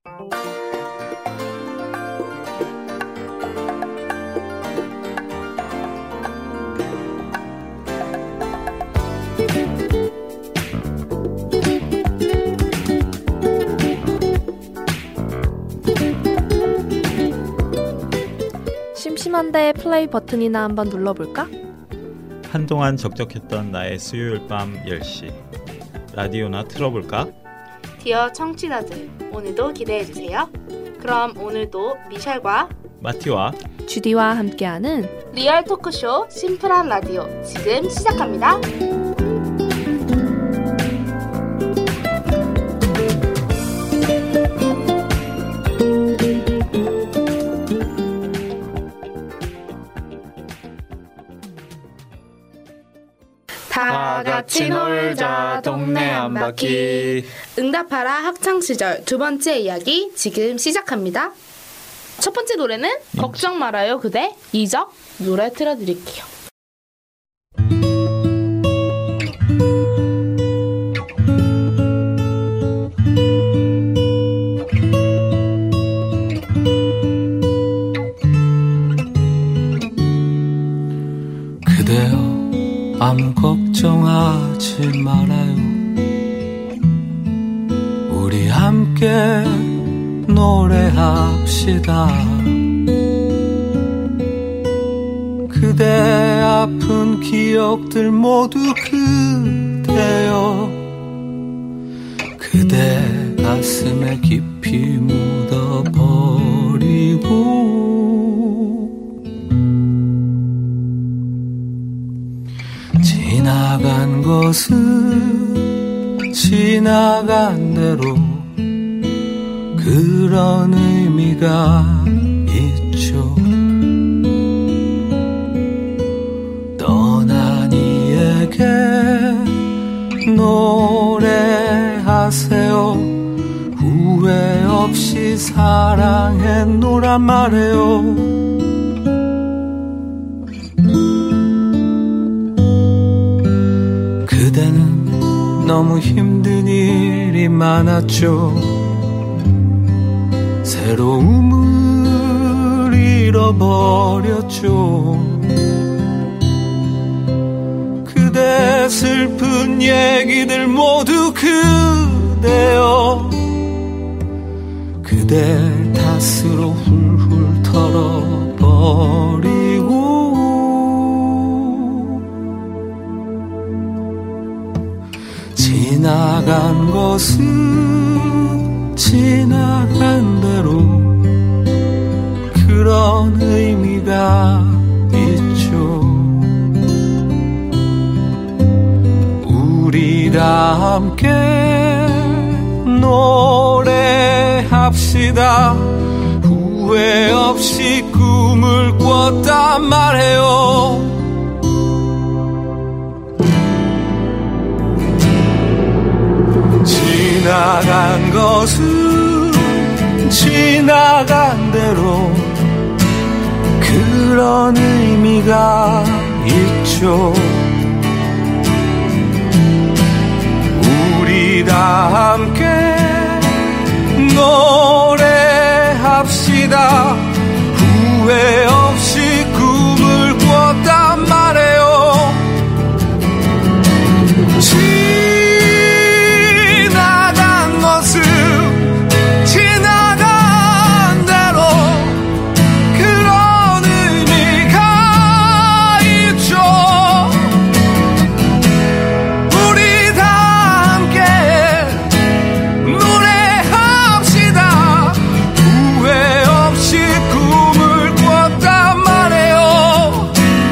심심한데 플레이 버튼이나 한번 눌러볼까? 한동안 적적했던 나의 수요일 밤 10시 라디오나 틀어볼까? 디어 청취자들, 오늘도 기대해주세요. 그럼 오늘도 미셸과 마티와 주디와 함께하는 리얼 토크쇼 심플한 라디오 지금 시작합니다. 다 같이 놀자 동네 한 바퀴. 응답하라 학창시절 두 번째 이야기 지금 시작합니다. 첫 번째 노래는 걱정 말아요 그대 이적 노래 틀어드릴게요. 그대여 아무 걱정하지 말아요. 우리 함께 노래합시다. 그대 아픈 기억들 모두 그대여 그대 가슴에 깊이 묻어버리고 지나간 것은 지나간 대로 그런 의미가 있죠. 떠난 이에게 노래하세요. 후회 없이 사랑했노란 말해요. 그대는 너무 힘든 일이 많았죠. 새로움을 잃어버렸죠. 그대 슬픈 얘기들 모두 그대여 그대 탓으로 훌훌 털어버리고 지나간 것은 지나간 대로 그런 의미가 있죠. 우리 다 함께 노래합시다. 후회 없이 꿈을 꿨단 말해요. 지나간 것은 지나간 대로 그런 의미가 있죠. 우리 다 함께 노래합시다. 후회 없이 꿈을 꿨단 말해요. 지나간 모습 지나간 대로 그런 의미가 있죠. 우리 다 함께 노래합시다. 후회 없이 꿈을 꿨단 말해요.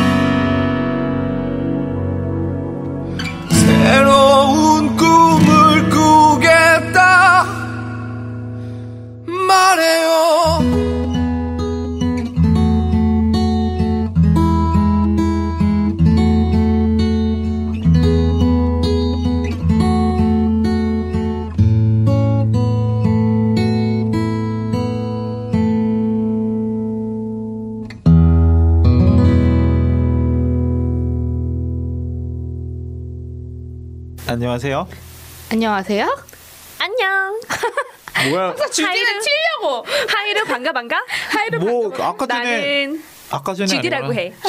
새로운 꿈을 꾸겠다 말해요. 안녕하세요. 안녕하세요. 안녕. 뭐야? 항상 주제를 튀려고. 하이르 반가. 하이를 뭐 아까 전에 주디라고 아니구나. 해.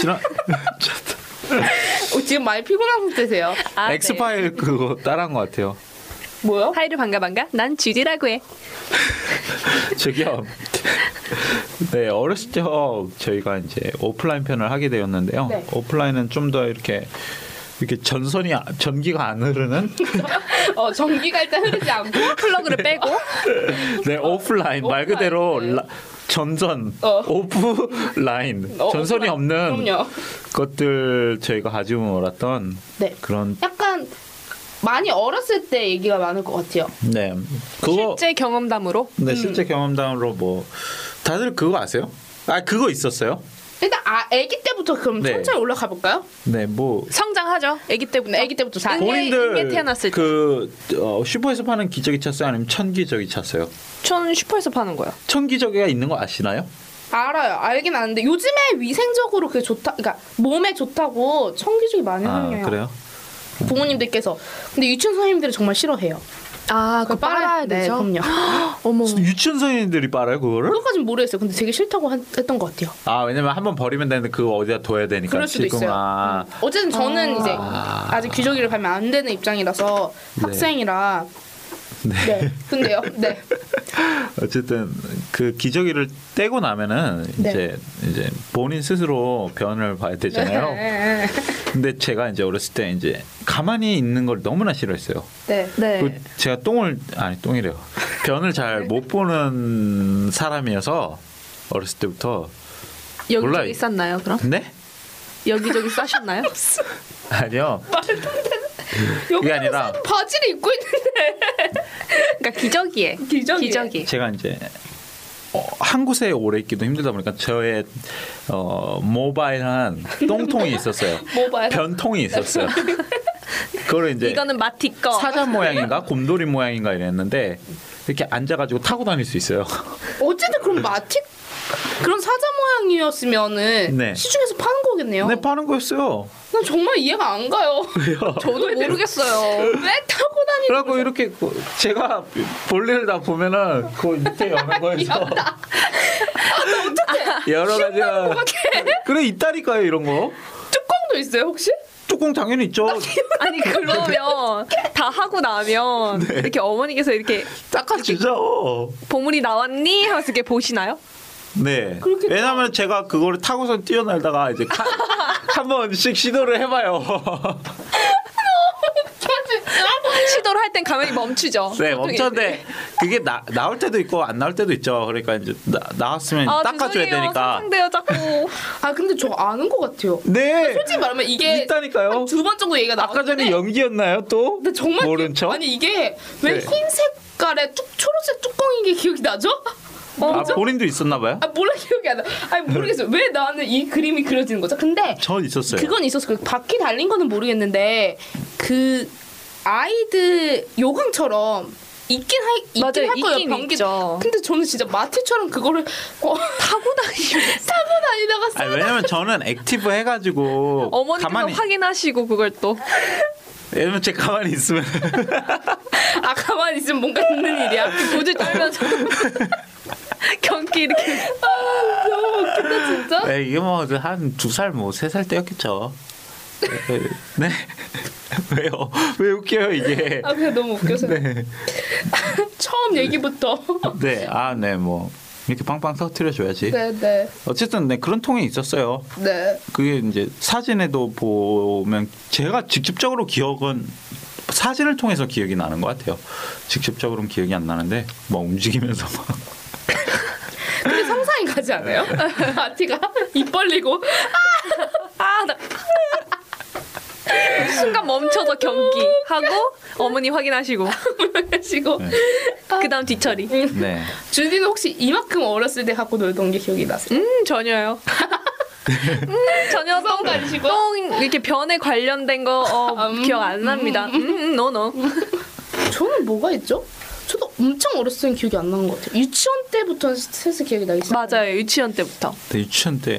지금 많이 피곤한 상태세요. 아, 엑스파일 그거 따라한 것 같아요. 뭐요? 하이르 반가. 난 주디라고 해. 저기요. 네, 어렸을 적 저희가 이제 오프라인 편을 하게 되었는데요. 네. 오프라인은 좀 더 이렇게 전기가 안 흐르는 전기가 일단 흐르지 않고 플러그를 빼고. 네, 오프라인 말 그대로 오프라인, 네. 전선 오프라인 전선이 없는 그럼요. 것들 저희가 가지고 놀았던 네. 그런 약간 많이 어렸을 때 얘기가 많을 것 같아요. 네 그거 실제 경험담으로. 네 실제 경험담으로 뭐 다들 그거 아세요? 아 그거 있었어요? 일단 아기 때부터 그럼 네. 천천히 올라가 볼까요? 네 뭐 성장하죠. 아기 때부터. 아기 때부터 잘. 본인들 태어났을 때. 슈퍼에서 파는 기저귀 찼어요? 아니면 천기저귀 찼어요? 전 슈퍼에서 파는 거야. 천기저귀가 있는 거 아시나요? 알아요. 알긴 아는데 요즘에 위생적으로 그게 좋다. 그러니까 몸에 좋다고 청기죽이 많이 생겨요. 그래요? 부모님들께서. 근데 유치원 선생님들이 정말 싫어해요. 아, 그거 빨아야 네, 되죠. 그럼요. 어머. 유치원 선생님들이 빨아요 그거를? 그것까진 모르겠어요. 근데 되게 싫다고 했던 것 같아요. 아 왜냐면 한번 버리면 되는데 그거 어디다 둬야 되니까 그럴 수도 지금, 있어요. 아. 어쨌든 저는 이제 아직 귀저귀를 가면 안 되는 입장이라서 학생이라. 네. 근데요. 네. 어쨌든 그 기저귀를 떼고 나면은 네. 이제 본인 스스로 변을 봐야 되잖아요. 네. 근데 제가 이제 어렸을 때 이제 가만히 있는 걸 너무나 싫어했어요. 네. 네. 그 제가 똥이래요. 변을 잘 못 보는 사람이어서 어렸을 때부터 몰라요. 여기저기 쌌나요, 그럼? 네? 여기저기 싸셨나요? 아니요. 여기 아니라 바지를 입고 있는데. 그러니까 기저귀에. 기저귀. 제가 이제 한 곳에 오래 있기도 힘들다 보니까 저의 모바일한 똥통이 있었어요. 모바일. 변통이 있었어요. 그거를 이제 이거는 마티 거. 사자 모양인가 곰돌이 모양인가 이랬는데 이렇게 앉아가지고 타고 다닐 수 있어요. 어쨌든 그럼 마티 그런 사자 모양이었으면은 네. 시중에서 파는 거겠네요. 네 파는 거였어요. 난 정말 이해가 안 가요. 저도 모르겠어요. 왜 타고 다니는 그래갖고 이렇게 제가 볼일을 다 보면은 그 밑에 여는 거에서 여러 가지가 그래 있다니까요 이런 거. 뚜껑도 있어요 혹시? 뚜껑 당연히 있죠. 아니 그러면 다 하고 나면 이렇게 어머니께서 이렇게 닦아주죠. 보물이 나왔니? 하면서 이렇게 보시나요? 네. 그렇겠죠. 왜냐면 제가 그거를 타고서 뛰어날다가 이제 한 번씩 시도를 해봐요. 시도를 할 땐 가만히 멈추죠. 네, 보통 멈췄는데 그게 나올 때도 있고 안 나올 때도 있죠. 그러니까 이제 나왔으면 닦아줘야 죄송해요. 되니까. 상상돼요 자꾸. 아 근데 저 아는 것 같아요. 네. 솔직히 말하면 이게 있다니까요. 두 번 정도 얘기가 아까 나왔는데 전에 연기였나요 또? 근데 정말 모른 척? 아니 이게 왜 네. 흰 색깔의 초록색 뚜껑인 게 기억이 나죠? 아, 본인도 있었나 봐요? 아 몰라 기억이 안 나. 아니 모르겠어요. 왜 나는 이 그림이 그려지는 거죠? 근데 전 있었어요. 그건 있었어. 그 바퀴 달린 거는 모르겠는데 그 아이들 요강처럼 있긴 맞아요, 할 거예요. 있긴 변기. 있죠. 근데 저는 진짜 마티처럼 그거를 타고 다니다가 아니, 왜냐면 저는 액티브 해가지고 어머니께서 확인하시고 그걸 또 왜냐면 제가 가만히 있으면 아 가만히 있으면 뭔가 있는 일이야. 보질 떨면서 경기 이렇게 너무 웃긴다 진짜. 네, 이게 뭐 한 2살 뭐 3살 때였겠죠. 네. 왜요? 왜 웃겨요 이게? 아 그냥 너무 웃겨서. 네. 처음 얘기부터. 네. 아, 네. 뭐 이렇게 빵빵 터뜨려 줘야지. 네네. 어쨌든 네, 그런 통이 있었어요. 네. 그게 이제 사진에도 보면 제가 직접적으로 기억은 사진을 통해서 기억이 나는 것 같아요. 직접적으로는 기억이 안 나는데 뭐 움직이면서 막 근데 상상이 가지 않아요? 마티가 입 벌리고 나 순간 멈춰서 경기하고 어머니 확인하시고 하시고 네. 그다음 뒤처리. 네. 주디는 혹시 이만큼 어렸을 때 갖고 놀던 게 기억이 나세요? 전혀요. 전혀 똥 가리시고? 똥 이렇게 변에 관련된 거 기억 안 납니다. 노노. 저는 뭐가 있죠? 저도 엄청 어렸을 땐 기억이 안 나는 것 같아요. 유치원 때부터 슬슬 기억이 나기 시작. 맞아요. 유치원 때부터. 근데 유치원 때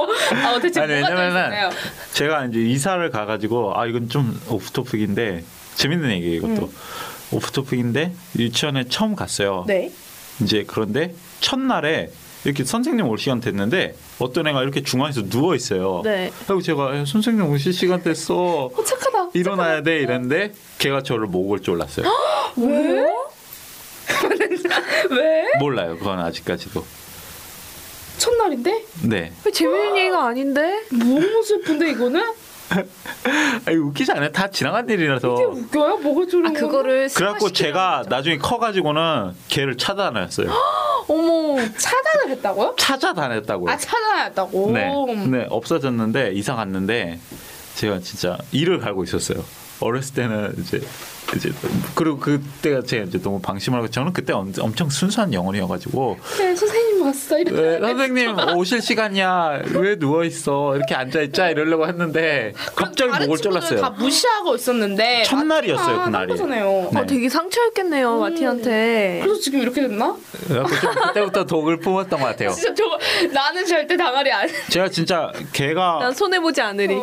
대체 아니, 뭐가 왜냐면은 들었나요? 제가 이제 이사를 가가지고 이건 좀 오프토픽인데 재밌는 얘기 이것도. 오프 토픽인데 유치원에 처음 갔어요. 네. 이제 그런데 첫날에 이렇게 선생님 올 시간 됐는데 어떤 애가 이렇게 중앙에서 누워 있어요. 네. 그리고 제가 야, 선생님 오실 시간 됐어. 착하다. 일어나야 돼 이랬는데 걔가 저를 목을 졸랐어요. 왜? 왜? 몰라요. 그건 아직까지도. 첫날인데? 네. 재밌는 얘기가 아닌데? 너무 슬픈데 이거는? 아니, 웃기지 않아요? 다 지나간 일이라서. 이게 웃겨요? 뭐가 졸은 그거를 그래갖고 승화시키는 제가 거죠. 나중에 커가지고는 걔를 찾아다녔어요. 어머. 차단을 했다고요? 찾아다녔다고요. 아 차단했다고? 네. 네, 없어졌는데 이사 갔는데 제가 진짜 이를 갈고 있었어요. 어렸을 때는 이제 그리고 그때가 제가 이제 너무 방심을 하고 저는 그때 엄청 순수한 영혼이어가지고 네, 선생님 왔어 이렇게. 네, 선생님 오실 시간이야 왜 누워 있어 이렇게 앉아 있자 이러려고 했는데 갑자기 다른 목을 친구들 졸랐어요. 다 무시하고 있었는데 첫날이었어요, 마티가 그날이. 잖아요. 네. 되게 상처였겠네요 마티한테. 그래서 지금 이렇게 됐나? 그래갖고 좀 그때부터 독을 품었던 것 같아요. 진짜 저거 나는 절대 당하리 안. 제가 진짜 난 걔가 손해 보지 않으리.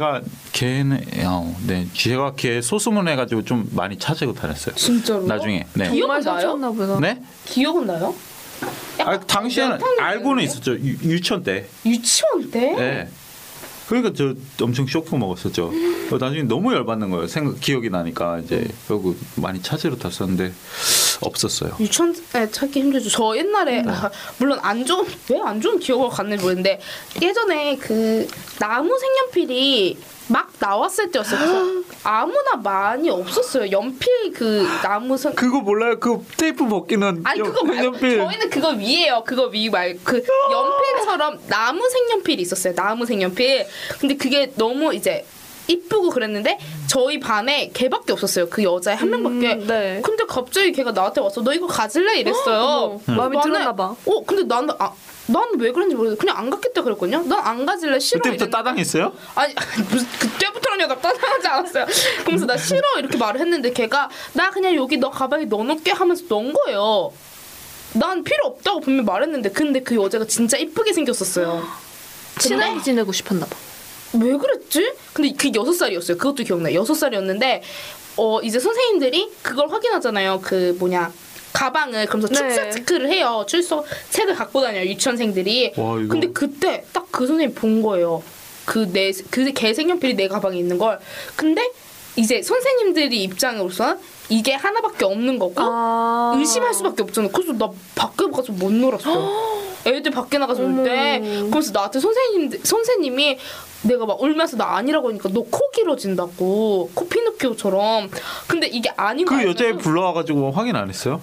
걔는 네 제가 걔 소수문 해가지고 좀 많이 찾으고 다녔어요. 진짜로? 나중에 네. 기억은 정말 나요? 상처였나 보다. 네? 기억은 나요? 아, 당시에는 알고는 있었죠. 유치원 때. 유치원 때? 네. 그러니까 저 엄청 쇼크 먹었었죠. 나중에 너무 열받는 거예요. 기억이 나니까 이제 그리고 많이 찾으러 갔었는데 없었어요. 유치원에 찾기 힘들죠. 저 옛날에 물론 왜 안 좋은 기억을 갖는지 모르겠는데 예전에 그 나무 색연필이 막 나왔을 때였어요. 그래서 아무나 많이 없었어요. 연필 그 나무 색 그거 몰라요? 그 테이프 벗기는 아니 그거 말고 연필. 저희는 그거 위에요. 그거 위 말고 그 연필처럼 나무 색연필이 있었어요. 나무 색연필. 근데 그게 너무 이제 이쁘고 그랬는데 저희 반에 걔밖에 없었어요. 그 여자애 한 명밖에. 네. 근데 갑자기 걔가 나한테 와서 너 이거 가질래 이랬어요. 마음에 나는- 들었나 봐. 근데 나는 난 왜 그런지 모르겠어. 그냥 안 갖겠다 그랬거든요. 난 안 가질래 싫어. 그때부터 이랬는데. 따당했어요? 아니 무슨 그때부터는 나 따당하지 않았어요. 그러면서 나 싫어 이렇게 말을 했는데 걔가 나 그냥 여기 너 가방에 넣어놓게 하면서 넣은 거예요. 난 필요 없다고 분명히 말했는데 근데 그 여자가 진짜 이쁘게 생겼었어요. 친하게 지내고 싶었나 봐. 왜 그랬지? 근데 그게 6살이었어요. 그것도 기억나요. 6살이었는데 이제 선생님들이 그걸 확인하잖아요. 그 뭐냐 가방을 그러면서 네. 출석 체크를 해요. 출석 책을 갖고 다녀요. 유치원생들이. 와, 이거. 근데 그때 딱 그 선생님 본 거예요. 그 개 색연필이 내 가방에 있는 걸. 근데 이제 선생님들이 입장으로서 이게 하나밖에 없는 거고 의심할 수밖에 없잖아. 그래서 나 밖에 가서 못 놀았어. 애들 밖에 나가서 놀 때. 그래서 나한테 선생님이 내가 막 울면서 나 아니라고 하니까 너 코 길어진다고. 코 피노키오처럼. 근데 이게 아닌 거 그 여자애 알면서 불러와가지고 확인 안 했어요?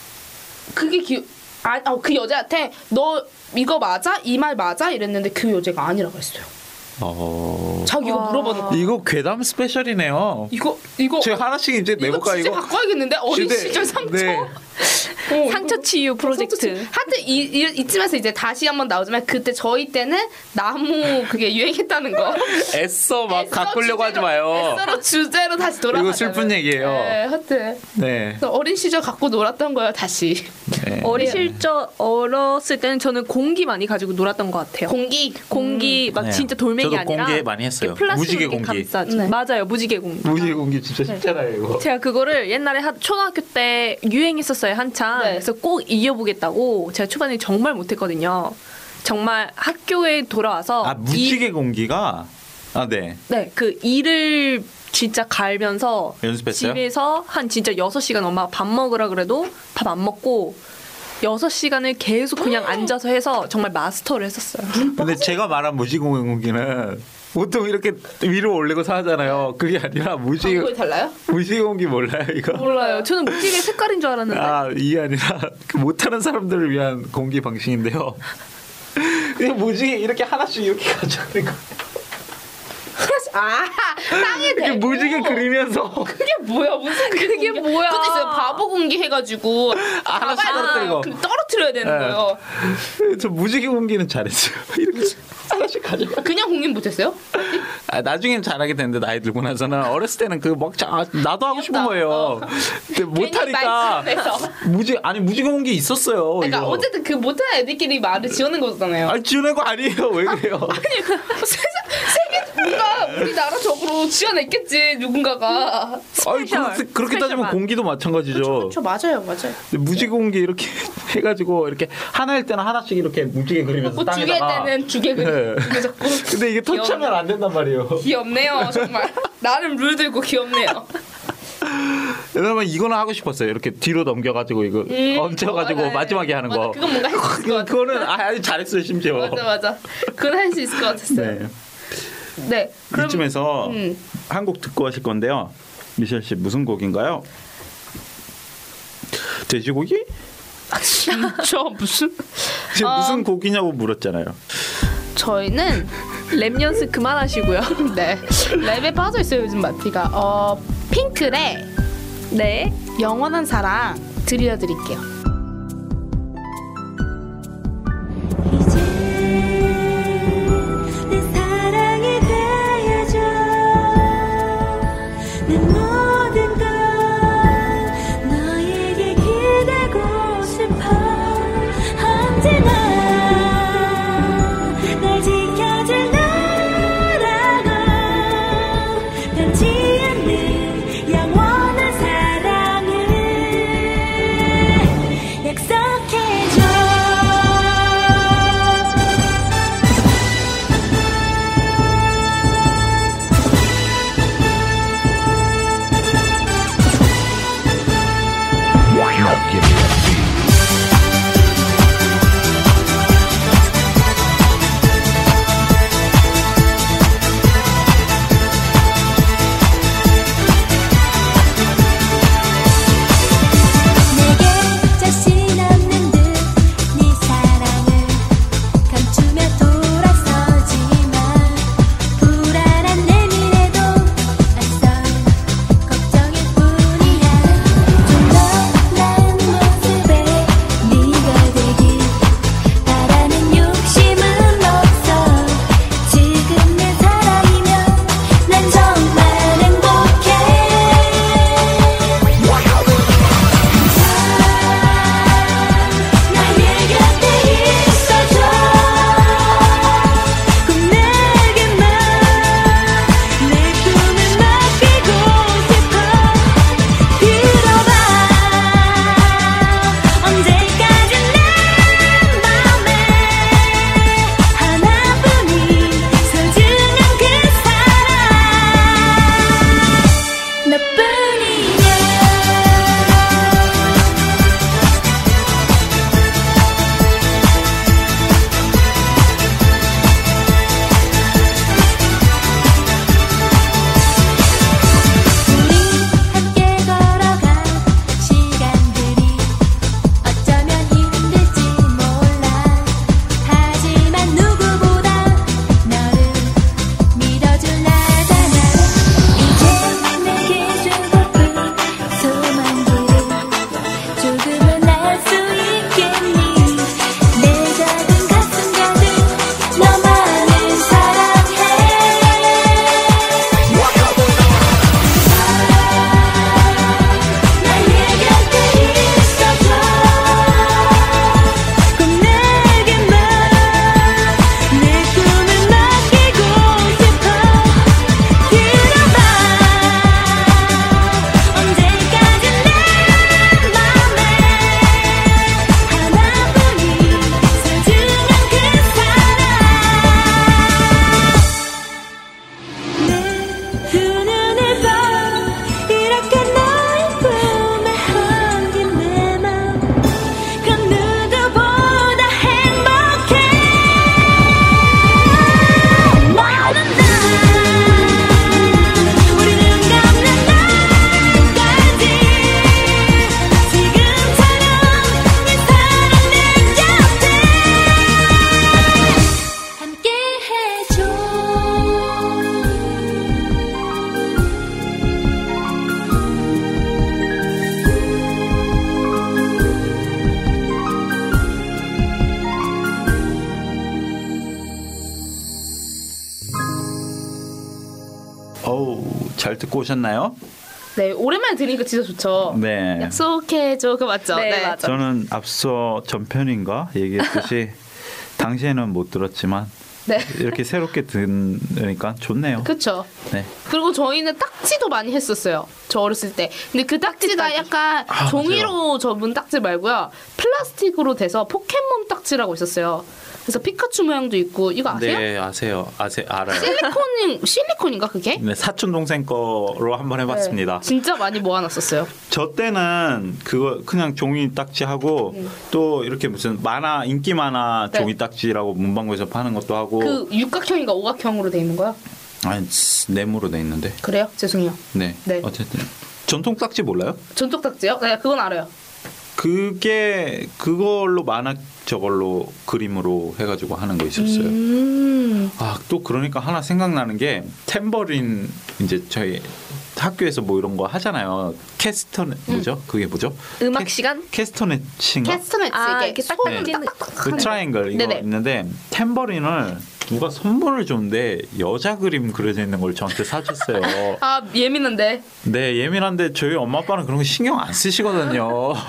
그게 그 여자한테 너 이거 맞아? 이 말 맞아? 이랬는데 그 여자가 아니라고 했어요. 자기가 물어봤는데 이거 괴담 스페셜이네요. 이거 제가 하나씩 이제 이거 내볼까 진짜 이거? 바꿔야겠는데 어린 시대- 시절 상처. 네. 상처 치유 프로젝트. 하여튼 이쯤에서 이제 다시 한번 나오지만 그때 저희 때는 나무 그게 유행했다는 거. 애써 막 가꾸려고 하지 마요. 애써로 주제로 다시 돌아가. 이거 슬픈 얘기예요. 네, 하여튼 네. 그래서 어린 시절 갖고 놀았던 거예요 다시. 네. 어렸을 때는 저는 공기 많이 가지고 놀았던 것 같아요. 공기 막 네. 진짜 돌멩이 저도 아니라 공기 많이 했어요. 이렇게 플라스틱 무지개 이렇게 공기. 감싸지. 네. 맞아요, 무지개 공기. 무지개 공기 진짜 쉽잖아요 이거. 제가 그거를 옛날에 초등학교 때 유행했었어요 한창. 네. 그래서 꼭 이겨보겠다고 제가 초반에 정말 못했거든요. 정말 학교에 돌아와서 무지개 공기가 네. 그 일을 진짜 갈면서 연습했어요? 집에서 한 진짜 6시간 엄마가 밥 먹으라 그래도 밥 안 먹고 6시간을 계속 그냥 앉아서 해서 정말 마스터를 했었어요. 근데 제가 말한 무지개 공기는 보통 이렇게 위로 올리고 사잖아요. 그게 아니라 무지개 거의 달라요? 무지개 공기 몰라요 이거? 몰라요. 저는 무지개 색깔인 줄 알았는데. 이게 아니라 그 못하는 사람들을 위한 공기 방식인데요. 그냥 무지개 이렇게 하나씩 이렇게 가져가는 거. 땅에 이렇게 대고 무지개 그리면서 그게 뭐야 무슨 그게 뭐야? 그것도 있어요. 바보 공기 해가지고 하나씩 떨어뜨리고. 떨어뜨려야 되는 네. 거예요. 저 무지개 공기는 잘했어요. 이렇게 하나씩 가져가. 그냥 공기 못했어요? 나중엔 잘하게 됐는데 나이 들고 나서는 어렸을 때는 그 막 나도 하고 싶은 거예요. 근데 못하니까 무지개 공기 있었어요. 그러니까 이거. 어쨌든 그 못하는 애들끼리 말을 지어낸 거잖아요. 지어낸 거 아니에요. 왜 그래요? 세계 뭔가 우리나라적으로 지어냈겠지 누군가가. 아니 그렇게 따지면 공기도 마찬가지죠. 그렇죠, 맞아요. 근데 무지개 공기 이렇게 해가지고 이렇게 하나일 때는 하나씩 이렇게 무지개 그리면서 두 개 땅에다가. 때는 두개 그리고 두개 잡고. 근데 이게 터치하면 안 된단 말이에요. 귀엽네요, 정말. 나름 룰 들고 귀엽네요. 왜냐면 이거는 하고 싶었어요. 이렇게 뒤로 넘겨가지고 이거 얹혀가지고 맞아요. 마지막에 하는 맞아, 거. 그건 뭔가 할 수 있을 것 같아. 그거는 아주 잘했어요 심지어. 맞아. 그건 할 수 있을 것 같았어요. 네. 네. 그럼 이쯤에서 한 곡 듣고 하실 건데요. 미셸 씨 무슨 곡인가요? 돼지고기? 진짜 무슨? 무슨 곡이냐고 물었잖아요. 저희는 랩 연습 그만하시고요. 네 랩에 빠져 있어요 요즘 마티가. 핑클의 네. 영원한 사랑 들려드릴게요. 이제 내 사랑이 되어줘. 내 모든 걸 너에게 기대고 싶어. 언제나 날 지켜줄 너라고 변치 않는 영원한 사랑을 약속해줘. 내게 자신 없는 듯 네 사랑을 감추며 돌아서지만 불안한 내 미래도 앞선 걱정일 뿐이야. 좀 더 나은 모습에 네가 되길 바라는 욕심은 없어. 지금 내 사랑이면 난 정말 행복해. 나의 곁에 있어줘. 꼭 내게만 내 꿈을 맡기고 싶어. 들어봐. 언제까지 내 맘에 하나뿐인 소중한 그 사람 너뿐이야. 우리 함께 걸어간 시간들이 어쩌면 힘들지 몰라. 하지만 누구보다 너를 믿어줄 나잖아. 이제 내게 주고픈 소망들을 조금은 알 수 있겠니. 내 작은 가슴 가득 너만을 사랑해. 나의 곁에 있어줘. 꼭 내게만 내 꿈을 맡기고 싶어. 들어봐. 언제까지 내 맘에 하나뿐인 소중한 그 사람. 내 두 눈을 봐. 이렇게 너의 품에 안긴 내 맘. 그 누구보다 행복해. 너는 나. 우리 눈 감는 날까지 지금처럼 내 사랑 내 곁에 함께 해줘. 어우 잘 듣고 오셨나요? 네, 오랜만에 들으니까 진짜 좋죠. 네. 약속해줘, 그거 맞죠? 네, 맞아. 저는 앞서 전편인가 얘기했듯이 당시에는 못 들었지만 네. 이렇게 새롭게 듣으니까 좋네요. 그쵸. 네. 그리고 저희는 딱지도 많이 했었어요. 저 어렸을 때. 근데 그 딱지가 약간 종이로 접은 딱지 말고요. 플라스틱으로 돼서 포켓몬 딱지라고 있었어요. 그래서 피카츄 모양도 있고 이거 아세요? 네, 알아요. 실리콘인가 그게? 네, 사촌 동생 거로 한번 해봤습니다. 네, 진짜 많이 모아놨었어요. 저 때는 그거 그냥 종이 딱지하고 또 이렇게 무슨 만화 인기 만화 네. 종이 딱지라고 문방구에서 파는 것도 하고. 그 육각형인가 오각형으로 돼 있는 거야? 아니 네모로 돼 있는데. 그래요? 죄송해요. 네. 네. 어쨌든 전통 딱지 몰라요? 전통 딱지요? 네, 그건 알아요. 그게 그걸로 만화 저걸로 그림으로 해가지고 하는 거 있었어요. 아, 또 그러니까 하나 생각나는 게 탬버린 이제 저희 학교에서 뭐 이런 거 하잖아요. 캐스터넷 뭐죠? 그게 뭐죠? 음악 시간? 캐스터넷인가? 캐스터넷 아, 이게 이렇게 딱 손을 던지는 그 트라이앵글 이거 네네. 있는데 탬버린을 누가 선물을 줬는데 여자 그림 그려져 있는 걸 저한테 사줬어요. 아 예민한데. 네, 예민한데 저희 엄마 아빠는 그런 거 신경 안 쓰시거든요.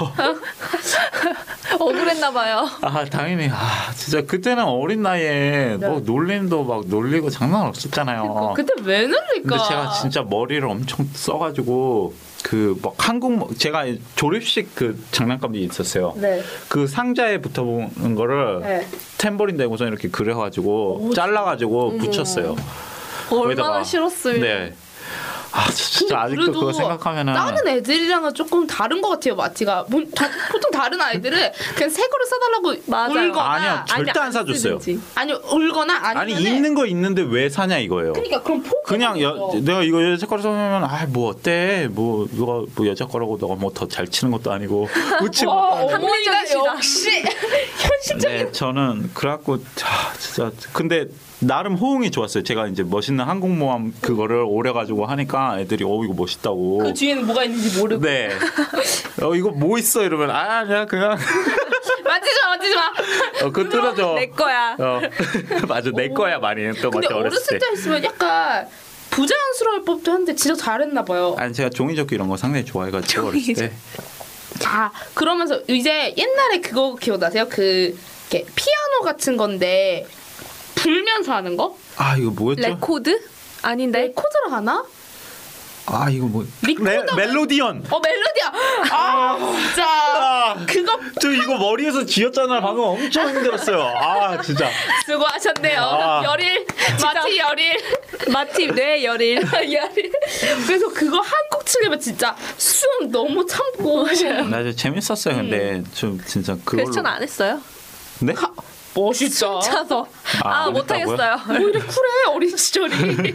억울했나 봐요. 아, 당연히 진짜 그때는 어린 나이에 뭐 놀림도 막 놀리고 장난 없었잖아요. 그때 왜 놀릴까? 근데 제가 진짜 머리를 엄청 써가지고 그 막 제가 졸업식 그 장난감이 있었어요. 네. 그 상자에 붙어보는 거를 네. 탬버린 대고서 이렇게 그려가지고 잘라가지고 붙였어요. 얼마나 거기다가- 싫었어요. 네. 아, 진짜 아직도 그래도 그거 생각하면은 다른 애들이랑은 조금 다른 것 같아요. 마티가 보통 다른 아이들은 그냥 새 거를 사달라고 맞아요. 울거나 아니야, 절대 안 사줬어요. 쓰든지. 아니 울거나 아니 아니면 있는 거 있는데 왜 사냐 이거예요. 그러니까 그럼 포기. 그냥 내가 이거 여자 거로 사면 뭐 어때? 뭐 이거 뭐 여자 거라고 너가 뭐 더 잘 치는 것도 아니고 웃지 와, 못하고. 어머니가 합리적이시다. 역시 현실적인. 네, 저는 그래갖고 진짜 근데 나름 호응이 좋았어요. 제가 이제 멋있는 항공모함 그거를 오래 가지고 하니까 애들이 이거 멋있다고. 그 뒤에는 뭐가 있는지 모르고. 네. 이거 뭐 있어 이러면 그냥 만지지 마. 그거 뜯어줘. 내 거야. 맞아, 내 거야 많이 또 근데 맞아 어렸을 때 했으면 약간 부자연스러울 법도 한데 진짜 잘했나 봐요. 아니 제가 종이접기 이런 거 상당히 좋아해가지고 어렸을 때. 자 그러면서 이제 옛날에 그거 기억나세요? 그 이렇게 피아노 같은 건데 불면서 하는 거? 아 이거 뭐였죠? 레코드? 아닌데. 코드로 하나? 아 이거 뭐 리코더 멜로디언. 멜로디야. 아 진짜 그거 저 이거 머리에서 지었잖아. 방금 엄청 힘들었어요. 아 진짜. 수고하셨네요. 열일 마티 열일. 마티 뇌 열일. 열일. 그래서 그거 한 곡 치려면 진짜 수업 너무 참고. 나 이제 재밌었어요. 근데 좀 진짜 그걸로. 그래서 저는 안 했어요. 네? 멋있다. 차서. 아, 못하겠어요. 뭐 이래 쿨해 어린 시절이.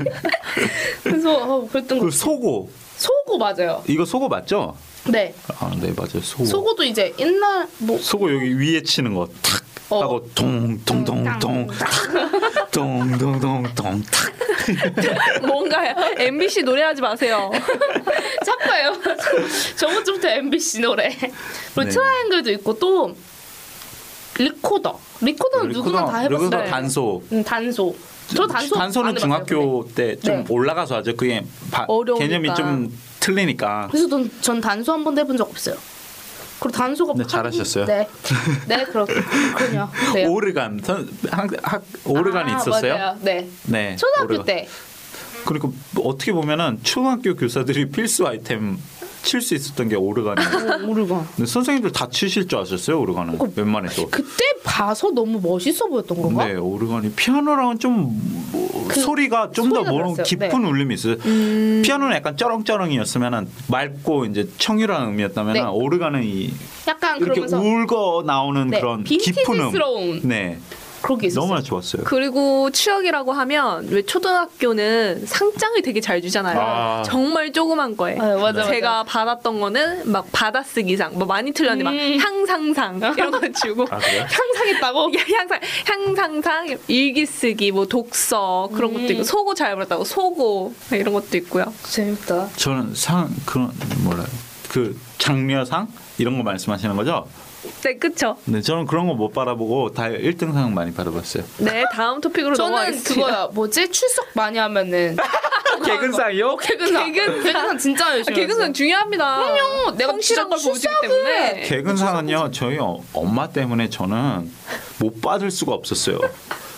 그래서 그랬던 거. 그 소고. 소고 맞아요. 이거 소고 맞죠? 네. 아, 네 맞아요. 소고. 소고도 이제 옛날 뭐 소고 여기 위에 치는 거 탁 하고 동동동동 동동동동 탁. 뭔가요? MBC 노래하지 마세요. 자빠요. 저번 주부터 MBC 노래. 그리고 네. 트라이앵글도 있고 또 리코더는 누구나 다 해봤어요. 리코더 단소. 단소. 저 단소 단소는 안 해봤어요, 중학교 때 좀 네. 올라가서 하죠. 그게 어려우니까. 개념이 좀 틀리니까. 그래서 전 단소 한 번도 해본 적 없어요. 그리고 단소가 네, 잘하셨어요. 네, 그렇군요. 네. 오르간 오르간이 있었어요. 맞아요. 네. 네. 초등학교 오르간. 때. 그리고 어떻게 보면은 초등학교 교사들이 필수 아이템 칠 수 있었던 게 오르간이에요. 오르간. 근데 선생님들 다 치실 줄 아셨어요, 오르간은? 웬만해서. 그때 봐서 너무 멋있어 보였던 건가? 네, 오르간이 피아노랑은 좀 소리가 좀 더 소리가 뭐 들었어요. 깊은 울림이 있어요. 피아노는 약간 쩌렁쩌렁이었으면은 맑고 이제 청유한 음이었다면 네. 오르간은 약간 이렇게 그러면서 울거 나오는 네, 그런 깊은 음. 빈티지스러운 네, 그런 게 있었어요. 너무나 좋았어요. 그리고 추억이라고 하면 왜 초등학교는 상장을 되게 잘 주잖아요. 아. 정말 조그만 거에. 아, 맞아, 제가 받았던 거는 막 받아쓰기상, 뭐 많이 틀렸는데 막 향상상 이런 거 주고. 아, 그래요? 향상했다고? 향상상, 일기쓰기, 뭐 독서 그런 것도 있고 소고 잘 불렀다고 소고 이런 것도 있고요. 재밌다. 저는 그런 그 장려상 이런 거 말씀하시는 거죠? 네, 그쵸. 네, 저는 그런 거 못 받아보고 다 1등상 많이 받아봤어요. 네, 다음 토픽으로 저는 넘어가겠습니다. 그거야. 뭐지? 출석 많이 하면은 개근상이요? 개근상 진짜 열심히 개근상 했어요. 중요합니다. 그럼요. 내가 성실한 걸 보여주기 출석을 때문에. 개근상은요 저희 엄마 때문에 저는 못 받을 수가 없었어요.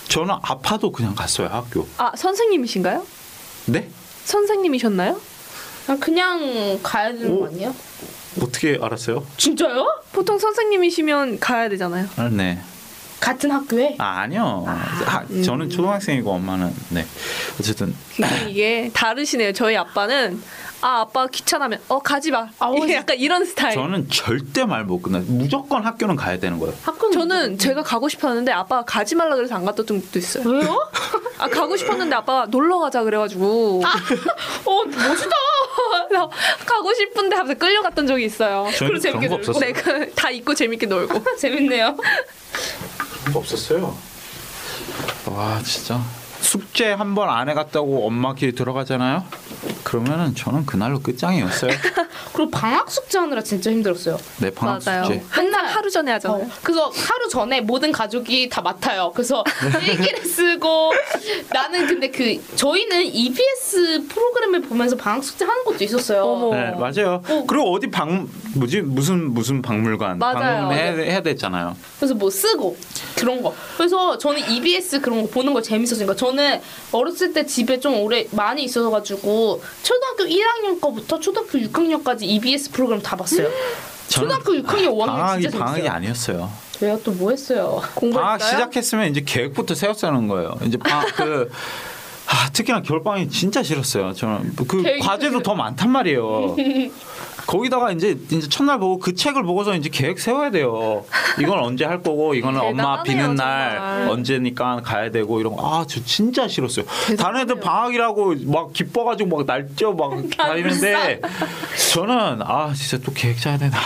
저는 아파도 그냥 갔어요 학교. 아 선생님이신가요? 네? 선생님이셨나요? 그냥 가야 되는 거 아니에요? 어떻게 알았어요? 진짜요? 보통 선생님이시면 가야 되잖아요. 아, 네. 같은 학교에? 아니요. 저는 초등학생이고 엄마는 네. 어쨌든 이게 다르시네요. 저희 아빠는 아빠 귀찮으면 가지 마. 이게 약간 이런 스타일. 저는 절대 말 못 끝나. 무조건 학교는 가야 되는 거예요. 저는 제가 가고 싶었는데 아빠가 가지 말라 그래서 안 갔던 적도 있어요. 왜요? 가고 싶었는데 아빠가 놀러 가자 그래가지고. 멋있다. 그래서 가고 싶은데 갑자기 끌려갔던 적이 있어요. 저는 그런 거 없었어요. 네, 다 잊고 재밌게 놀고. 재밌네요. 그런 거 없었어요. 와 진짜 숙제 한 번 안 해갔다고 엄마 길 들어가잖아요. 그러면은 저는 그날로 끝장이었어요. 그리고 방학 숙제 하느라 진짜 힘들었어요. 네 방학 맞아요. 숙제. 맨날 하루 전에 하잖아요. 그래서 하루 전에 모든 가족이 다 맡아요. 그래서 일기를 쓰고 나는 근데 저희는 EBS 프로그램을 보면서 방학 숙제 하는 것도 있었어요. 어머. 네 맞아요. 그리고 어디 무슨 박물관 맞아요. 방문해야 됐잖아요. 그래서 뭐 쓰고 그런 거. 그래서 저는 EBS 그런 거 보는 거 재밌었으니까 저는 어렸을 때 집에 좀 많이 있어가지고 초등학교 1학년 거부터 초등학교 6학년까지 EBS 프로그램 다 봤어요. 초등학교 6학년 5학년 진짜 방학이 재밌어요. 아니었어요. 왜요? 또 뭐 했어요? 방학 공부했어요? 시작했으면 이제 계획부터 세웠다는 거예요. 이제 특히나 겨울방학이 진짜 싫었어요. 저는 그 과제도 더 많단 말이에요. 거기다가 이제 첫날 보고 그 책을 보고서 이제 계획 세워야 돼요. 이건 언제 할 거고 이거는 엄마 비는 날 정말. 언제니까 가야 되고 이런 거. 저 진짜 싫었어요. 다른 애들 방학이라고 막 기뻐가지고 막 날뛰어 막 다니는데 저는 진짜 또 계획 짜야 되나.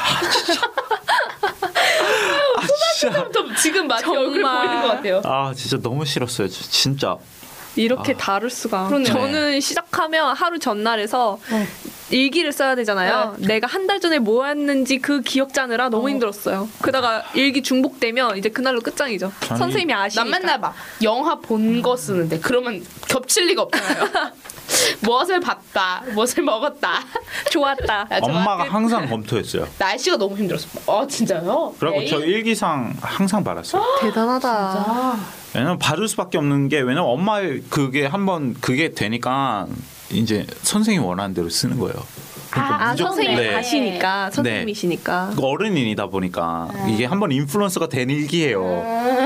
진짜. 지금 마치 얼굴 보이는 것 같아요. 진짜 너무 싫었어요. 진짜. 이렇게 다를 수가. 그러네요. 저는 시작하면 하루 전날에서 일기를 써야 되잖아요. 내가 한 달 전에 뭐 했는지 그 기억 짜느라 너무 힘들었어요. 그러다가 일기 중복되면 이제 그날로 끝장이죠. 선생님이 아시니까. 난 맨날 막 영화 본 거 쓰는데 그러면 겹칠 리가 없잖아요. 무엇을 봤다, 무엇을 먹었다. 좋았다. 엄마가 항상 검토했어요. 날씨가 너무 힘들었어. 진짜요? 그리고 저 일기상 항상 받았어요. 대단하다. 왜냐면 받을 수밖에 없는 게 왜냐면 엄마 그게 한번 그게 되니까 이제 선생님 원하는 대로 쓰는 거예요. 그러니까 무조건- 선생님 네. 가시니까 선생님이시니까. 어른이다 보니까 이게 한번 인플루언서가 된 일기예요.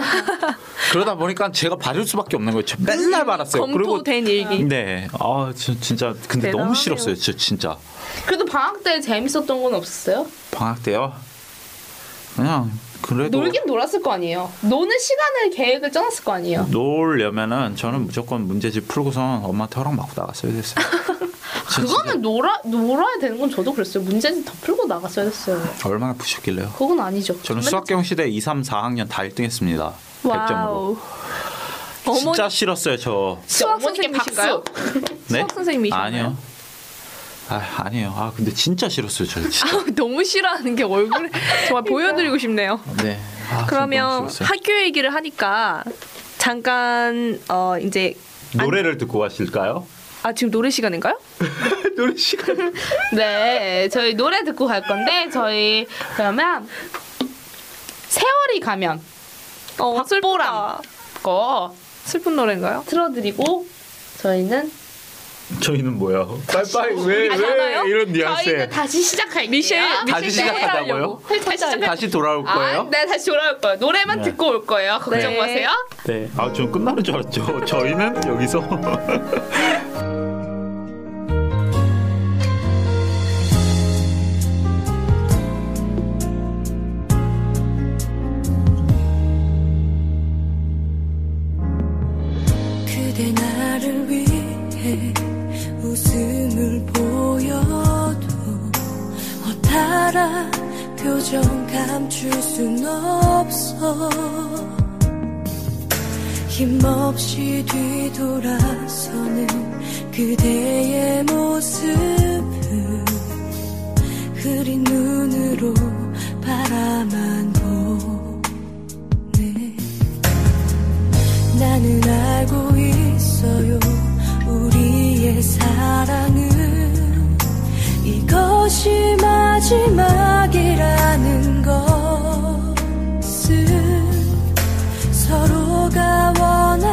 그러다 보니까 제가 받을 수밖에 없는 거예요. 저 맨날 받았어요. 검토된 일기. 네, 진짜 근데 대단하네요. 너무 싫었어요. 진짜 그래도 방학 때 재밌었던 건 없었어요? 방학 때요. 그냥 그래도 놀긴 놀았을 거 아니에요. 노는 시간을 계획을 짜놨을 거 아니에요. 놀려면은 저는 무조건 문제집 풀고선 엄마한테 허락 받고 나갔어야 됐어요. 그거는 놀아야 되는 건 저도 그랬어요. 문제집 다 풀고 나갔어야 됐어요. 얼마나 푸셨길래요? 그건 아니죠. 저는 수학경 시대 2, 3, 4학년 다 1등했습니다. 100점으로. 와우. 진짜 싫었어요 저. 수학 어머니께 선생님이신가요? 네? 수학 선생님이신가요? 아니요. 아니에요. 근데 진짜 싫었어요 저 진짜. 너무 싫어하는 게 얼굴에 정말 보여드리고 싶네요. 네. 그러면 너무 싫었어요. 학교 얘기를 하니까 잠깐 이제 노래를 듣고 가실까요? 지금 노래 시간인가요? 노래 시간. 네, 저희 노래 듣고 갈 건데 저희 그러면 세월이 가면 슬프다. 거 슬픈 노래인가요? 틀어드리고 저희는 저희는 뭐야? 빨리 왜 하나요? 이런 뉘앙스에 저희는 다시 시작할게요. 미셸 다시 시작하자고요? 다시 돌아올 거예요? 네, 다시 돌아올 거예요. 노래만 네. 듣고 올 거예요. 걱정 네. 마세요. 네. 전 끝나는 줄 알았죠. 저희는 여기서 그대 나를 위해 웃음을 보여도 허탈한 표정 감출 순 없어 힘없이 뒤돌아서는 그대의 모습을 흐린 눈으로 바라만 보네 나는 알고 있어요 우리의 사랑은 이것이 마지막이라는 것은 서로가 원하는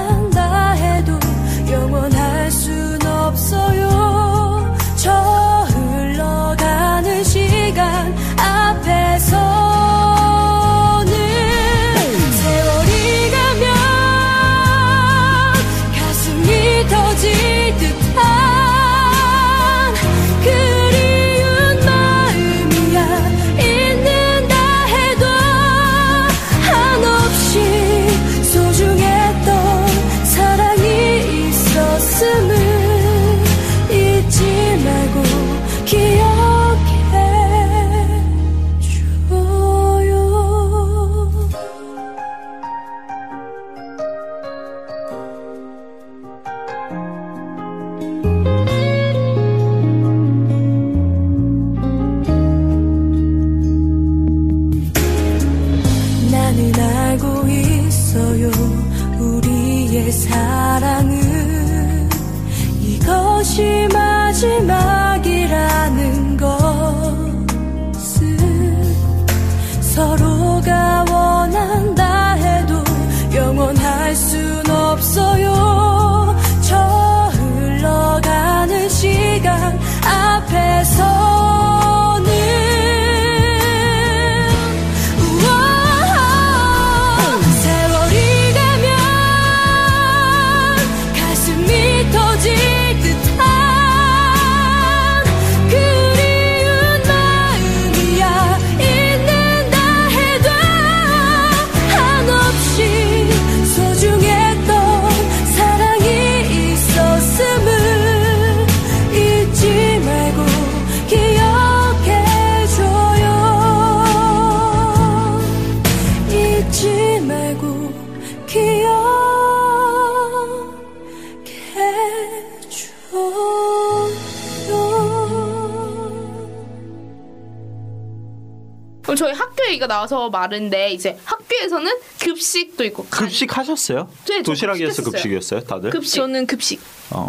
없어요. 우리의 사랑은 이것이 마지막이라는 것은 서로가 원한다 해도 영원할 순 없어요. 저 흘러가는 시간 앞에서는 세월이 가면 가슴이 터질 듯한 그리운 마음이야. 잊는다 해도 한없이 소중했던 사랑이 있었음을 잊지 말고 기억해줘요. 잊지 말고 기억해줘요. 그럼 저희 학교 얘기가 나와서 말인데 이제 학교에서는 급식도 있고 급식 하셨어요? 네, 저 도시락이었어요, 급식했어요. 급식이었어요, 다들? 급식. 저는 급식.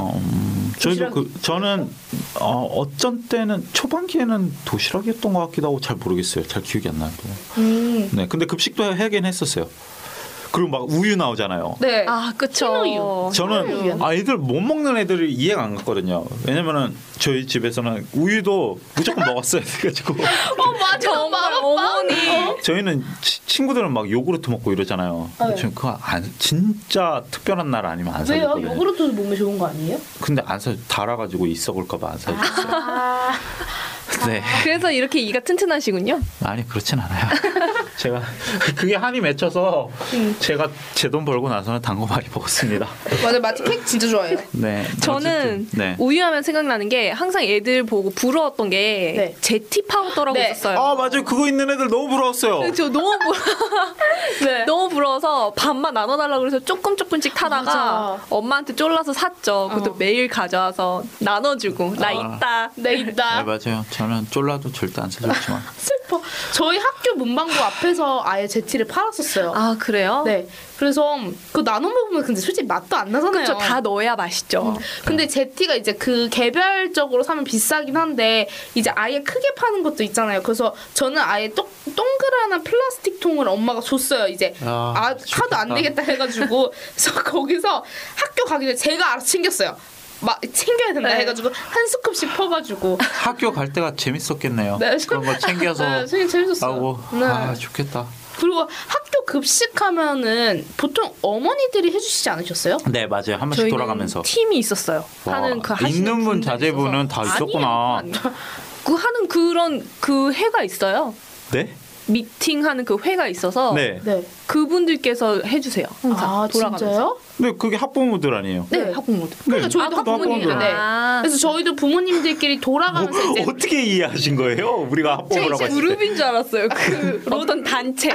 저희도 저는 어쩐 때는 초반기에는 도시락이었던 것 같기도 하고 잘 모르겠어요. 잘 기억이 안 나도. 네, 근데 급식도 하긴 했었어요. 그리고 막 우유 나오잖아요. 네. 아, 그쵸. 흰우유. 저는 아이들 못 먹는 애들이 이해가 안 갔거든요. 왜냐면은 저희 집에서는 우유도 무조건 먹었어야 돼가지고 맞아. 정말 어머니. 저희는 친구들은 막 요구르트 먹고 이러잖아요. 네. 저는 그거 진짜 특별한 날 아니면 안 왜요? 사줬거든요. 요구르트도 몸에 좋은 거 아니에요? 근데 안 사, 달아가지고 있어볼까봐 안 사줬어요. 네. 그래서 이렇게 이가 튼튼하시군요. 아니 그렇진 않아요. 제가 그게 한이 맺혀서 제가 제 돈 벌고 나서는 단 거 많이 먹었습니다. 맞아요. 마치 케이크 진짜 좋아해요. 네. 저는 어쨌든, 네. 우유하면 생각나는 게 항상 애들 보고 부러웠던 게 네. 제티 파우더라고 네. 있었어요. 아 맞아요. 그거 있는 애들 너무 부러웠어요. 저 너무 네. 너무 부러워서 반만 나눠달라고 그래서 조금씩 타다가 맞아. 엄마한테 쫄라서 샀죠. 그것도 매일 가져와서 나눠주고 나 있다. 네, 있다. 네 맞아요. 저는 쫄라도 절대 안 사줬지만 슬퍼. 저희 학교 문방구 앞에서 아예 제티를 팔았었어요. 아 그래요? 네. 그래서 그 나눠 먹으면 근데 솔직히 맛도 안 나잖아요. 그렇죠. 다 넣어야 맛있죠. 근데 제티가 이제 그 개별적으로 사면 비싸긴 한데 이제 아예 크게 파는 것도 있잖아요. 그래서 저는 아예 동그란 플라스틱 통을 엄마가 줬어요. 이제 하도 안 되겠다 해가지고 그래서 거기서 학교 가기 전에 제가 알아서 챙겼어요. 막 챙겨야 된다 네. 해가지고 한 스쿱씩 퍼가지고 학교 갈 때가 재밌었겠네요. 네. 그런 거 챙겨서 네, 재밌었어요. 하고 네. 아 좋겠다. 그리고 학교 급식하면은 보통 어머니들이 해주시지 않으셨어요? 네 맞아요. 한 번씩 저희는 돌아가면서 팀이 있었어요. 와, 하는 그 하시는 있는 분 분들 자제분은 있어서. 다 있었구나. 아니에요. 그 하는 그런 그 회가 있어요. 네? 미팅하는 그 회가 있어서 네. 네. 그분들께서 해주세요. 항상 아 돌아가면서. 진짜요? 근데 그게 학부모들 아니에요? 네, 네. 학부모들. 그러니까 저희도 학부모님인데. 네. 아. 그래서 저희도 부모님들끼리 돌아가면서 이제 어떻게 이해하신 거예요? 우리가 학부모라고 했을 때. 그룹인 줄 알았어요. 그 어떤 단체.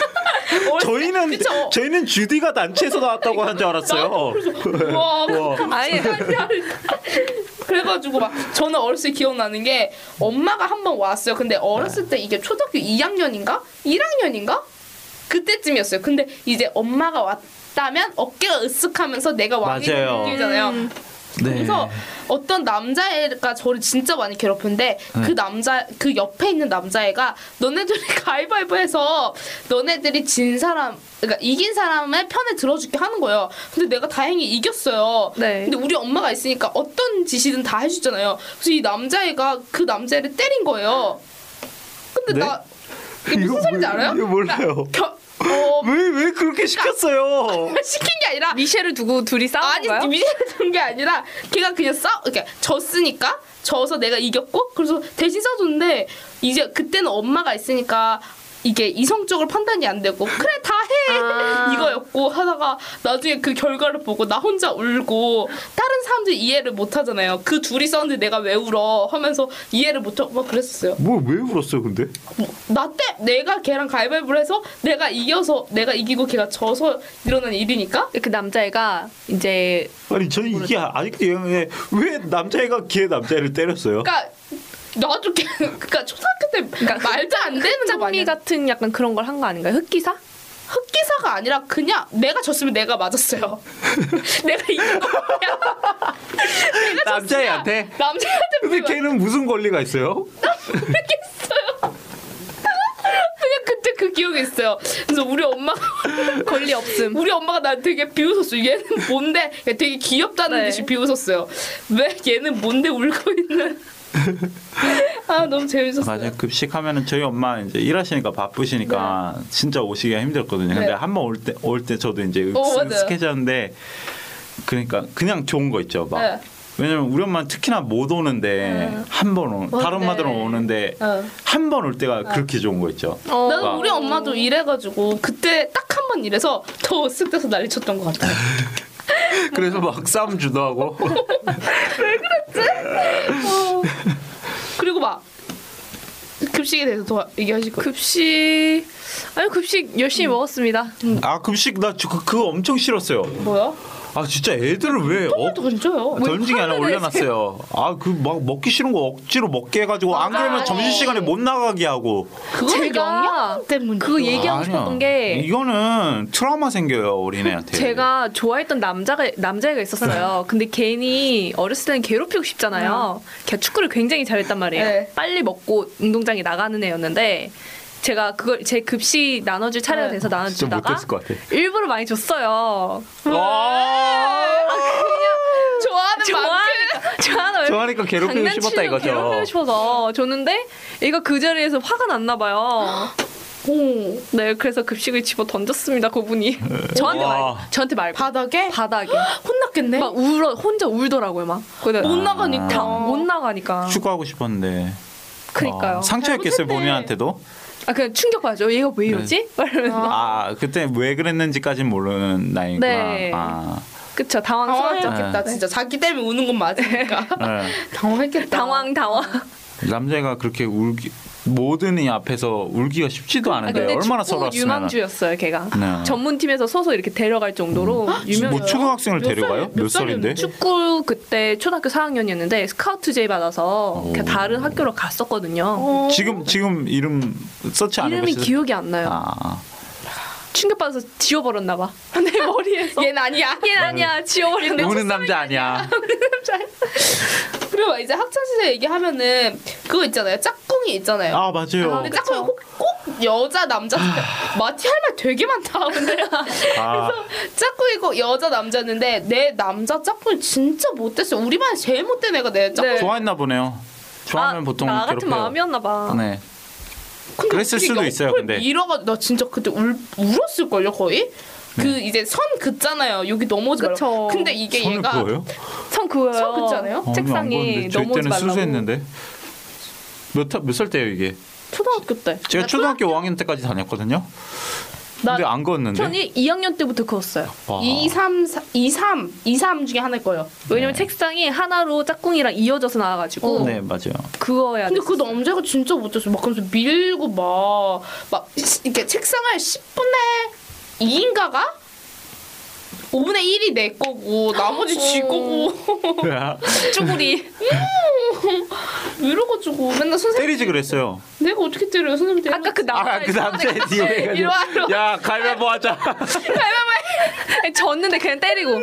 저희는 주디가 단체에서 나왔다고 한 줄 알았어요. 와, 아니 그래가지고 막 저는 어렸을 때 기억나는 게 엄마가 한 번 왔어요. 근데 어렸을 때 이게 초등학교 2학년인가 1학년인가 그때쯤이었어요. 근데 이제 엄마가 왔다면 어깨가 으쓱하면서 내가 왕이 된 맞아요. 느낌이잖아요. 네. 그래서 어떤 남자애가 저를 진짜 많이 괴롭히는데 그 옆에 있는 남자애가 너네들이 가위바위보해서 너네들이 진 사람 그러니까 이긴 사람의 편에 들어줄게 하는 거예요. 근데 내가 다행히 이겼어요. 네. 근데 우리 엄마가 있으니까 어떤 지시든 다 해주잖아요. 그래서 이 남자애가 그 남자애를 때린 거예요. 근데 네? 나 이게 무슨 소리인지 알아요? 이거 몰라요. 왜 그렇게 시켰어요? 시킨 게 아니라 미셸을 두고 둘이 싸운 아니 거예요? 미래를 둔게 아니라 걔가 그냥 그러니까 졌으니까 져서 내가 이겼고 그래서 대신 싸줬는데 이제 그때는 엄마가 있으니까 이게 이성적으로 판단이 안 되고 그래 다 해 이거였고 하다가 나중에 그 결과를 보고 나 혼자 울고 다른 사람들이 이해를 못 하잖아요. 그 둘이 싸웠는데 내가 왜 울어 하면서 이해를 못 하고 막 그랬었어요. 뭐 왜 울었어요, 근데? 내가 걔랑 가위바위보를 해서 내가 이기고 걔가 져서 일어난 일이니까 그 남자애가 이제 아니 저는 이게 아직도 이해가 왜 남자애가 걔 남자애를 때렸어요? 그러니까 나도 그러니까 초등학교 때 말도 안 되는 거 짱미 많이 같은 약간 그런 걸 한 거 아닌가요? 흑기사? 흑기사가 하나가 아니라 그냥 내가 졌으면 내가 맞았어요. 내가 이긴 거야. 남자애한테? 남자한테 근데 물어봐. 걔는 무슨 권리가 있어요? 그냥 그때 그 기억이 있어요. 그래서 우리 엄마가 권리 없음. 우리 엄마가 나 되게 비웃었어요. 얘는 뭔데? 되게 귀엽다는 네. 듯이 비웃었어요. 왜 얘는 뭔데 울고 있는? 아 너무 재밌었어요. 맞아요. 급식하면은 저희 엄마 이제 일하시니까 바쁘시니까 진짜 오시기가 힘들었거든요. 근데 네. 한 번 올 때 저도 이제 맞아요. 스케줄인데 그러니까 그냥 좋은 거 있죠. 막 네. 왜냐면 우리 엄마는 특히나 못 오는데 한 번 다른 네. 엄마들은 오는데 한 번 올 때가 그렇게 좋은 거 있죠. 나는 와. 우리 엄마도 이래가지고 그때 딱 한 번 이래서 더 쓱돼서 난리 쳤던 것 같아요. 그래서 막 싸움 주도하고 그리고 막 급식에 대해서 더 얘기하실 거예요. 급식 급식 열심히 먹었습니다. 아 급식 나 그거 엄청 싫었어요. 뭐야? 아 진짜 애들을 왜 던져요. 던지기 아니라 올려놨어요. 아 그 막 먹기 싫은 거 억지로 먹게 해가지고 안 그러면 점심 시간에 못 나가게 하고. 그거는 제가 영양 때문에. 그거 얘기하고 아니야. 싶었던 게 이거는 트라우마 생겨요 어린애한테. 제가 좋아했던 남자애가 있었어요. 근데 괜히 어렸을 때는 괴롭히고 싶잖아요. 걔가 축구를 굉장히 잘했단 말이에요. 네. 빨리 먹고 운동장에 나가는 애였는데 제가 그걸 제 급식 나눠줄 차례가 돼서 진짜 나눠주다가 못했을 것 같아. 일부러 많이 줬어요. 좋아하는 좋아하니까 괴롭히고 싶었다 이거죠. 괴롭히고 싶어서 줬는데 얘가 그 자리에서 화가 났나 봐요. 오. 네, 그래서 급식을 집어 던졌습니다. 그분이 저한테 말고 바닥에 바닥에 혼났겠네. 막 혼자 울더라고요, 막. 못 나가니까. 못 나가니까. 축구하고 싶었는데. 그니까요. 상처였겠어요 잘못했네. 본인한테도. 그냥 충격받죠. 얘가 왜 이러지? 말하면서. 아 그때 왜 그랬는지까지는 모르는 나이구나. 네. 아, 그쵸, 당황스럽죠. 당황했겠다 진짜. 자기 때문에 우는 건 맞으니까. 네. 당황했겠다. 당황. 남자애가 그렇게 모든 이 앞에서 울기가 쉽지도 않은데 근데 얼마나 축구 서러웠으면. 유망주였어요, 걔가. 네. 전문팀에서 서서 이렇게 데려갈 정도로 유명. 뭐 초등학생을 몇 데려가요? 살- 몇 몇 살인데? 살이었는데? 축구 그때 초등학교 4학년이었는데 스카우트 제의 받아서 그냥 다른 학교로 갔었거든요. 지금 이름 서치 안 이름이 해봤어요? 기억이 안 나요. 아, 충격받아서 지워버렸나 봐. 내 머리에서. 얘는 아니야. 얘 아니야. 지워버렸네. 우는 남자 아니야. 그리고 막 이제 학창 시절 얘기하면은 그거 있잖아요. 짝꿍이 있잖아요. 아 맞아요. 근데 짝꿍이 꼭 여자 남자 마티 할 말 되게 많다. 근데 아, 짝꿍이고 여자 남자였는데 내 남자 짝꿍이 진짜 못됐어요. 우리 반에 제일 못된 애가 내 짝꿍. 네. 좋아했나 보네요. 좋아하면 보통 나 같은 괴롭혀요. 마음이었나 봐. 네. 근데 그랬을 어떻게 수도 있어요, 옆을 근데. 밀어가 나 진짜 그때 울었을 걸요 거의. 그 이제 선 긋잖아요. 여기 넘어지 말고. 그쵸. 근데 이게 손을 얘가 그어요? 성 그어요. 성 긋잖아요? 책상에 저희 넘어지 때는 말라고. 수수했는데. 몇 살 때예요 이게? 초등학교 때. 제가 초등학교 5학년 때까지 다녔거든요. 근데 안 그었는데. 전이 2학년 때부터 그었어요. 와. 2, 3 중에 하나일 거예요. 왜냐면 책상이 하나로 짝꿍이랑 이어져서 나와가지고 네 맞아요. 그어야 돼. 근데 그 남자가 진짜 못했어. 막 그러면서 밀고 막 이렇게 책상을 10분의 2인가가 5분의 1이 내 거고 나머지 쥐 거고 쭈구리. 이러가지고 맨날 선생님 때리지 그랬어요. 내가 어떻게 때려요 선생님 때려. 아까 그 남자. 아 그 남자애 뒤에 이리 와, 이리 와. 야 가위바위보 하자. 졌는데 그냥 때리고.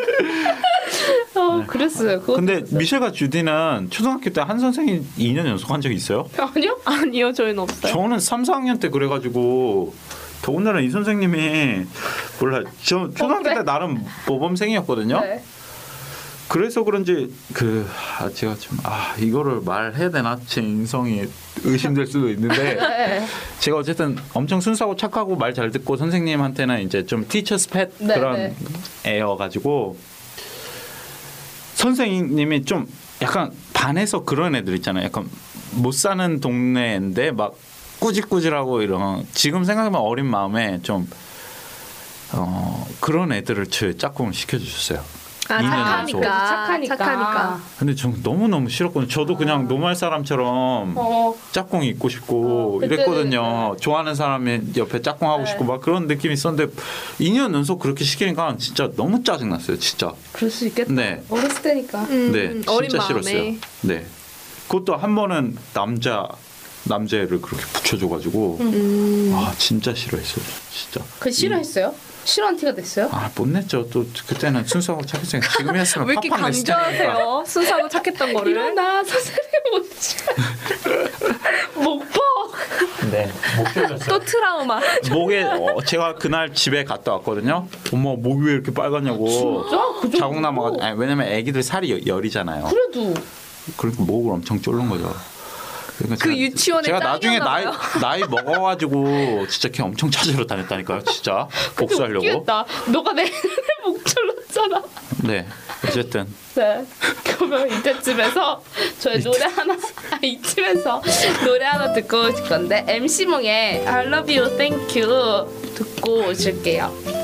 그랬어요. 그거 근데 그랬어요. 미셸과 주디는 초등학교 때 한 선생님 2년 연속한 적이 있어요? 아니요? 아니요, 저희는 없어요. 저는 3, 4학년 때 그래가지고 더군다나 이 선생님이 몰라 저 초등학교 그래? 때 나름 모범생이었거든요. 네. 그래서 그런지 제가 좀 이거를 말해야 되나 제 인성이 의심될 수도 있는데 네. 제가 어쨌든 엄청 순수하고 착하고 말 잘 듣고 선생님한테는 이제 좀 티처스 팻 네, 그런 네. 애여가지고 선생님이 좀 약간 반해서 그런 애들 있잖아요. 약간 못 사는 동네인데 막 꾸질꾸질하고 이런 지금 생각하면 어린 마음에 좀 그런 애들을 제 짝꿍을 시켜주셨어요. 아, 2년 연속. 착하니까. 근데 전 너무너무 싫었거든요. 저도 그냥 노말 사람처럼 짝꿍이 있고 싶고 그때는, 이랬거든요. 좋아하는 사람이 옆에 짝꿍하고 싶고 막 그런 느낌이 있었는데 2년 연속 그렇게 시키니까 진짜 너무 짜증났어요. 진짜. 그럴 수 있겠다. 네. 어렸을 때니까. 네. 어린 진짜 마음에. 싫었어요. 네. 그것도 한 번은 남자애를 그렇게 붙여줘가지고 진짜 싫어했어요. 진짜. 그 싫어했어요? 싫어하는 티가 냈어요? 못 냈죠. 또 그때는 순수하고 착했으니까 지금 했으면 왜 이렇게 팍팍 냈을 테니까. 강조하세요? 순수하고 착했던 거를. 일어나 선생님 목보. 네. 목 졸렸어요. 또 트라우마. 목에 제가 그날 집에 갔다 왔거든요. 엄마 목이 왜 이렇게 빨갛냐고. 진짜? 그 정도로? 자국 남아가지고. 아니, 왜냐면 애기들 살이 여리잖아요. 그래도 그러니까 목을 엄청 졸른 거죠. 그러니까 그 유치원에 제가 나중에 짱이었나 나이 먹어가지고 진짜 걔 엄청 찾으러 다녔다니까요. 진짜 근데 복수하려고. 웃기겠다. 너가 내 목 졸랐잖아. 네. 어쨌든 네. 그러면 이때쯤에서 저희 노래 하나 이쯤에서 노래 하나 듣고 오실 건데 MC몽의 I love you, thank you 듣고 오실게요.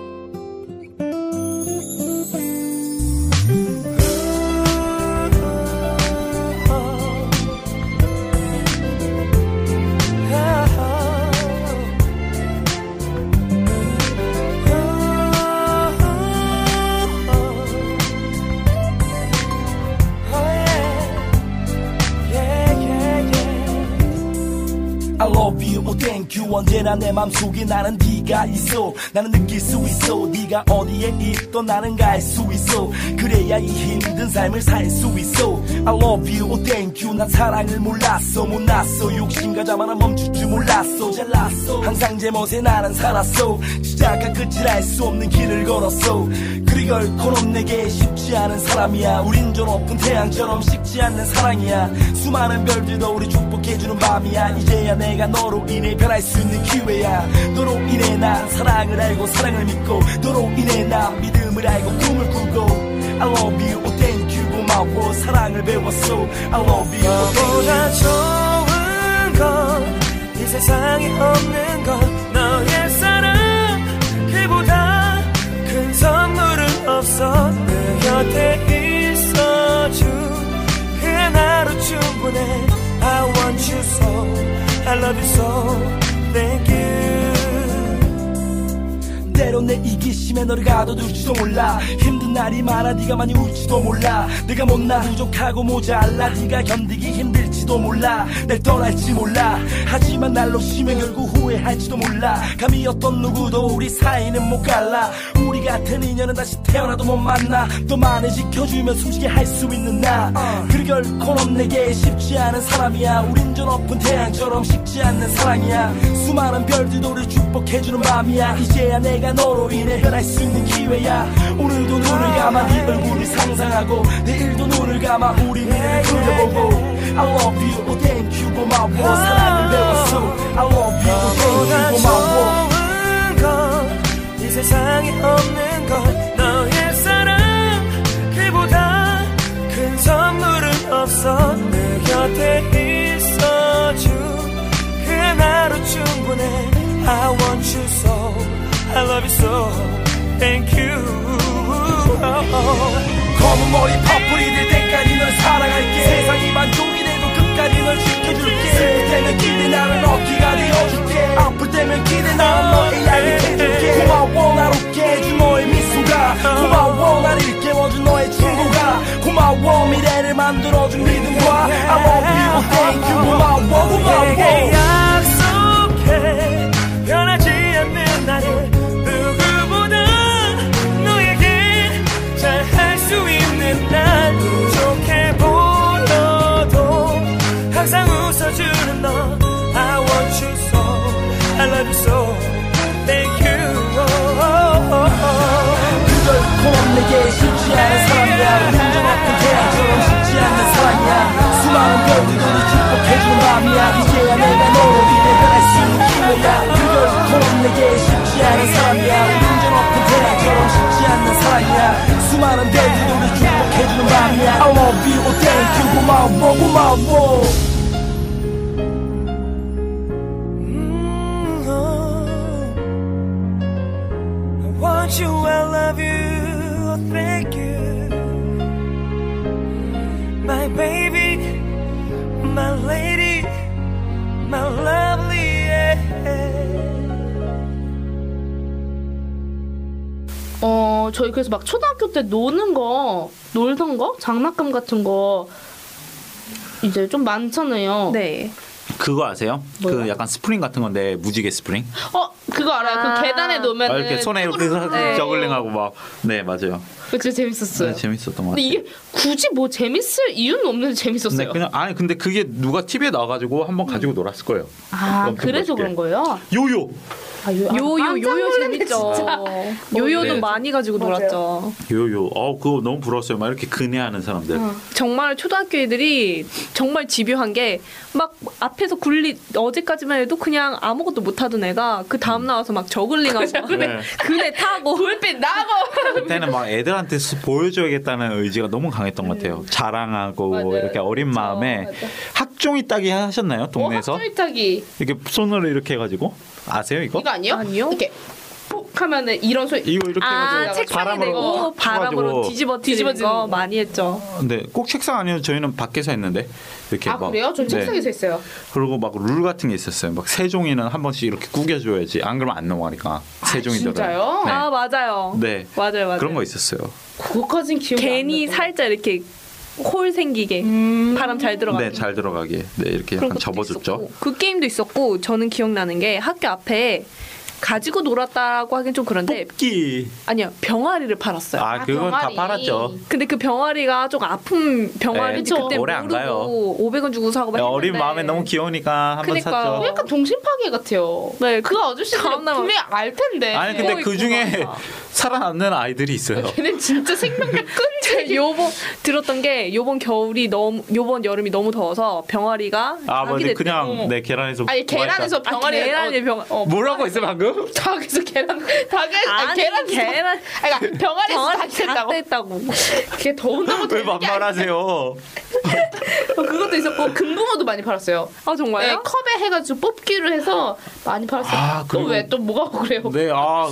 I love you, oh thank you. 언제나 내 맘속에 나는 네가 있어. 나는 느낄 수 있어. 네가 어디에 있던 나는 갈 수 있어. 그래야 이 힘든 삶을 살 수 있어. I love you, oh thank you. 난 사랑을 몰랐어, 못났어. 욕심과 자만은 멈출 줄 몰랐어. 잘났어. 항상 제 멋에 나는 살았어. 시작과 끝을 알 수 없는 길을 걸었어. 그리 결코 넌 내게 쉽지 않은 사람이야. 우린 저 높은 태양처럼 식지 않는 사랑이야. 수많은 별들도 우리 축복해주는 밤이야. 이제야 내가 너로 인해 변할 수 있는 기회야. 너로 인해 난 사랑을 알고 사랑을 믿고 너로 인해 난 믿음을 알고 꿈을 꾸고 I love you, oh thank you. 고마워 사랑을 배웠어. I love you, oh thank you. 좋은 건 이 세상에 없는 건 너의 사랑 그보다 큰 선물은 없어. 내 곁에 있어준 그 하나로 충분해. I want you so I love you so thank you. 때론 내 이기심에 너를 가둬둘지도 몰라. 힘든 날이 많아 네가 많이 울지도 몰라. 내가 못나 부족하고 모자라. 네가 견디기 힘들지도 몰라. 날 떠날지 몰라. 하지만 날 놓치면 결국 후회할지도 몰라. 감히 어떤 누구도 우리 사이는 못 갈라. 우리 같은 인연은 다시 태어나도 못 만나. 너만을 지켜주면 숨쉬게 할 수 있는 나. 그리 결코 넌 내게 쉽지 않은 사람이야. 우린 저 높은 태양처럼 식지 않는 사랑이야. 수많은 별들도 우리 축복해주는 밤이야. 이제야 내가 너로 인해 변할 수 있는 기회야. 오늘도 눈을 감아 네 얼굴을 상상하고 내일도 눈을 감아 우리 미래를 그려보고 I love you, oh thank you. 고마워 사랑을 배웠어. I love you, oh thank you. 고마워. 좋은 건 이 세상에 없는 건 너의 사랑 그보다 큰 선물은 없어. 내 곁에 있어준 그 하나로 충분해. I want you so I love you so thank you. 검은 머리 퍼플이 될 때까지 널 사랑할게. 세상이 반쪽이 돼도 끝까지 널 지켜줄게. 슬플 때면 기대 나는 어깨가 되어줄게. 아플 때면 기대 나는 너의 약이 해줄게. 고마워 날 웃게 해준 너의 미소가. 고마워 날 일깨워준 너의 친구가. 고마워 미래를 만들어준 믿음과 I love you, oh thank you. 고마워 고마워. 내게 약속해 변하지 않는 나를 누구보다 너에게 잘할 수 있는 날. 부족해 보여도 항상 웃어주는 너 I want you so I love you so thank you. 그 결코 넌 내게 쉽지 않은 사람이야. 우린 저 높은 태양처럼 쉽지 않는 사랑이야. 수많은 별들도 우리 축복해주는 밤이야. 이제야 내가 너로 인해 변할 수 있는 기회야. 그 결코 넌 내게 쉽지 않은 사람이야. 우린 저 높은 태양처럼 쉽지 않는 사랑이야. 수많은 별들도 우리 축복해주는 밤이야. I love you, oh thank you. 고마워 고마워. I want you, I love you, thank you. My baby, my lady, my lovely, yeah. 저희 그래서 막 초등학교 때 놀던 거 장난감 같은 거 이제 좀 많잖아요. 네. 그거 아세요? 뭐요? 그 약간 스프링 같은 건데 무지개 스프링. 그거 알아요. 그 계단에 놓으면 이렇게 손에 이렇게 저글링하고 막. 네 맞아요. 진짜 재밌었어요. 네, 재밌었던 것 같아요. 근데 이게 굳이 뭐 재밌을 이유는 없는데 재밌었어요. 네, 그냥 아니 근데 그게 누가 TV에 나와가지고 한번 가지고 놀았을 거예요. 아 엄청 그래서 멋있게. 그런 거예요? 요요. 요요 재밌죠. 요요도 네. 많이 가지고 맞아요. 놀았죠. 요요. 그거 너무 부러웠어요. 막 이렇게 근해하는 사람들. 정말 초등학교 애들이 정말 집요한 게 막 앞에서 어제까지만 해도 그냥 아무것도 못 하던 애가 그 다음 나와서 막 저글링하고 네. 그네 타고 불빛 나고. 그때는 막 애들한테 보여줘야겠다는 의지가 너무 강했던 것 같아요. 자랑하고 맞아요. 이렇게 어린 그쵸, 마음에 맞아. 학종이 따기 하셨나요? 동네에서? 학교이 타기 이렇게 손으로 이렇게 해가지고 아세요 이거? 이거 아니요? 아니요. 이렇게 푹 하면은 이런 소리. 이거 이렇게 해가지고 책상에 바람으로 내고 바람으로 쳐가지고. 뒤집어지는 거 거. 많이 했죠. 근데 꼭 책상 아니어도 저희는 밖에서 했는데 이렇게 아 막 그래요? 전 네. 책상에서 했어요. 그리고 막 룰 같은 게 있었어요. 막 세종이는 한 번씩 이렇게 구겨줘야지 안 그러면 안 넘어가니까 세종이들은. 진짜요? 네. 아 맞아요. 네. 맞아요. 그런 거 있었어요. 그거까진 기억이 괜히 안 나요. 살짝 이렇게 홀 생기게 바람 잘 들어가게. 네, 잘 들어가게. 네, 이렇게 그런 약간 것도 접어줬죠. 있었고. 그 게임도 있었고 저는 기억나는 게 학교 앞에 가지고 놀았다고 하긴 좀 그런데 뽑기. 아니요 병아리를 팔았어요. 아, 그건 다 병아리. 팔았죠. 근데 그 병아리가 좀 아픈 병아리인지 네, 그때 오래 안 가요. 모르고 500원 주고 사고 막 어린 했는데. 마음에 너무 귀여우니까 한 번 그러니까. 샀죠. 약간 동심파괴 같아요. 네, 그 아저씨는 다음날 분명히 알 텐데. 아니 근데 뭐 그 중에 있구나. 살아남는 아이들이 있어요. 걔는 진짜 생명력 제가 끈질기. 요번 들었던 게 요번 여름이 너무 더워서 병아리가 아, 자기 맞아. 됐대. 그냥 내 계란에서 아니 계란에서 아, 병아리 계란이 뭐라고 했어 방금? 닭에서 계란 아니 계란 그러니까 병아리에서 병아리 닭이 됐다고. 작됐다고. 그게 더운다고 왜 반말하세요? 그것도 있었고 금붕어도 많이 팔았어요. 아 정말요? 네, 컵에 해가지고 뽑기를 해서 많이 팔았어요. 아, 또 그리고- 왜 또 뭐가 그래요? 네,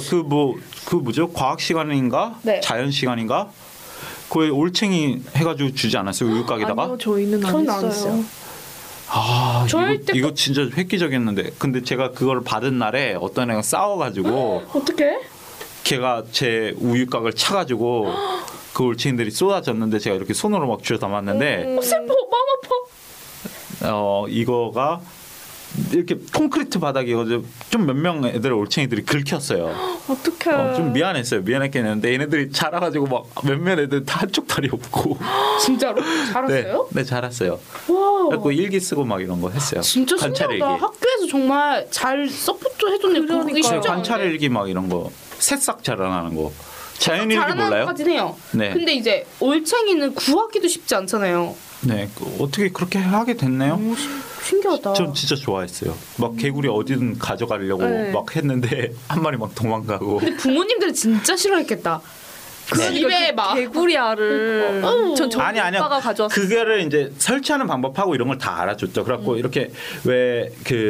그 뭐죠? 과학 시간인가? 네. 자연 시간인가? 그에 올챙이 해가지고 주지 않았어요? 우유가게다가? 아니요 저희는 안 저희는 안 했어요. 했어요. 아, 저희 때 이거 진짜 획기적이었는데. 근데 제가 그걸 받은 날에 어떤 애가 싸워가지고 어떻게? 걔가 제 우유곽을 차가지고 그 올챙이들이 쏟아졌는데 제가 이렇게 손으로 막 쥐어 담았는데 슬퍼 마음 아파. 이거가 이렇게 콘크리트 바닥이어서 좀 몇 명 애들 올챙이들이 긁혔어요. 어떡해. 좀 미안했어요. 미안했겠는데 얘네들이 자라가지고 막 몇몇 애들 다 한쪽 다리 없고. 진짜로? 잘했어요? 네, 잘했어요. 와. 그래서 일기 쓰고 막 이런 거 했어요. 진짜 관찰 신기하다. 일기. 학교에서 정말 잘 서포트 해줬네. 그러기 그러니까요. 쉽지 관찰 않은데. 일기 막 이런 거. 새싹 자라나는 거. 자연 일기 잘하는 몰라요? 것까진 해요. 네. 근데 이제 올챙이는 구하기도 쉽지 않잖아요. 네, 어떻게 그렇게 하게 됐네요. 신기하다. 전 진짜 좋아했어요. 막 개구리 어디든 가져가려고 네. 막 했는데 한 마리 막 도망가고. 근데 부모님들은 진짜 싫어했겠다. 그 집에 막 개구리 알을 어. 전 저희 아니요. 오빠가 가져왔어요. 그거를 이제 설치하는 방법하고 이런 걸 다 알아줬죠. 그래갖고 이렇게 왜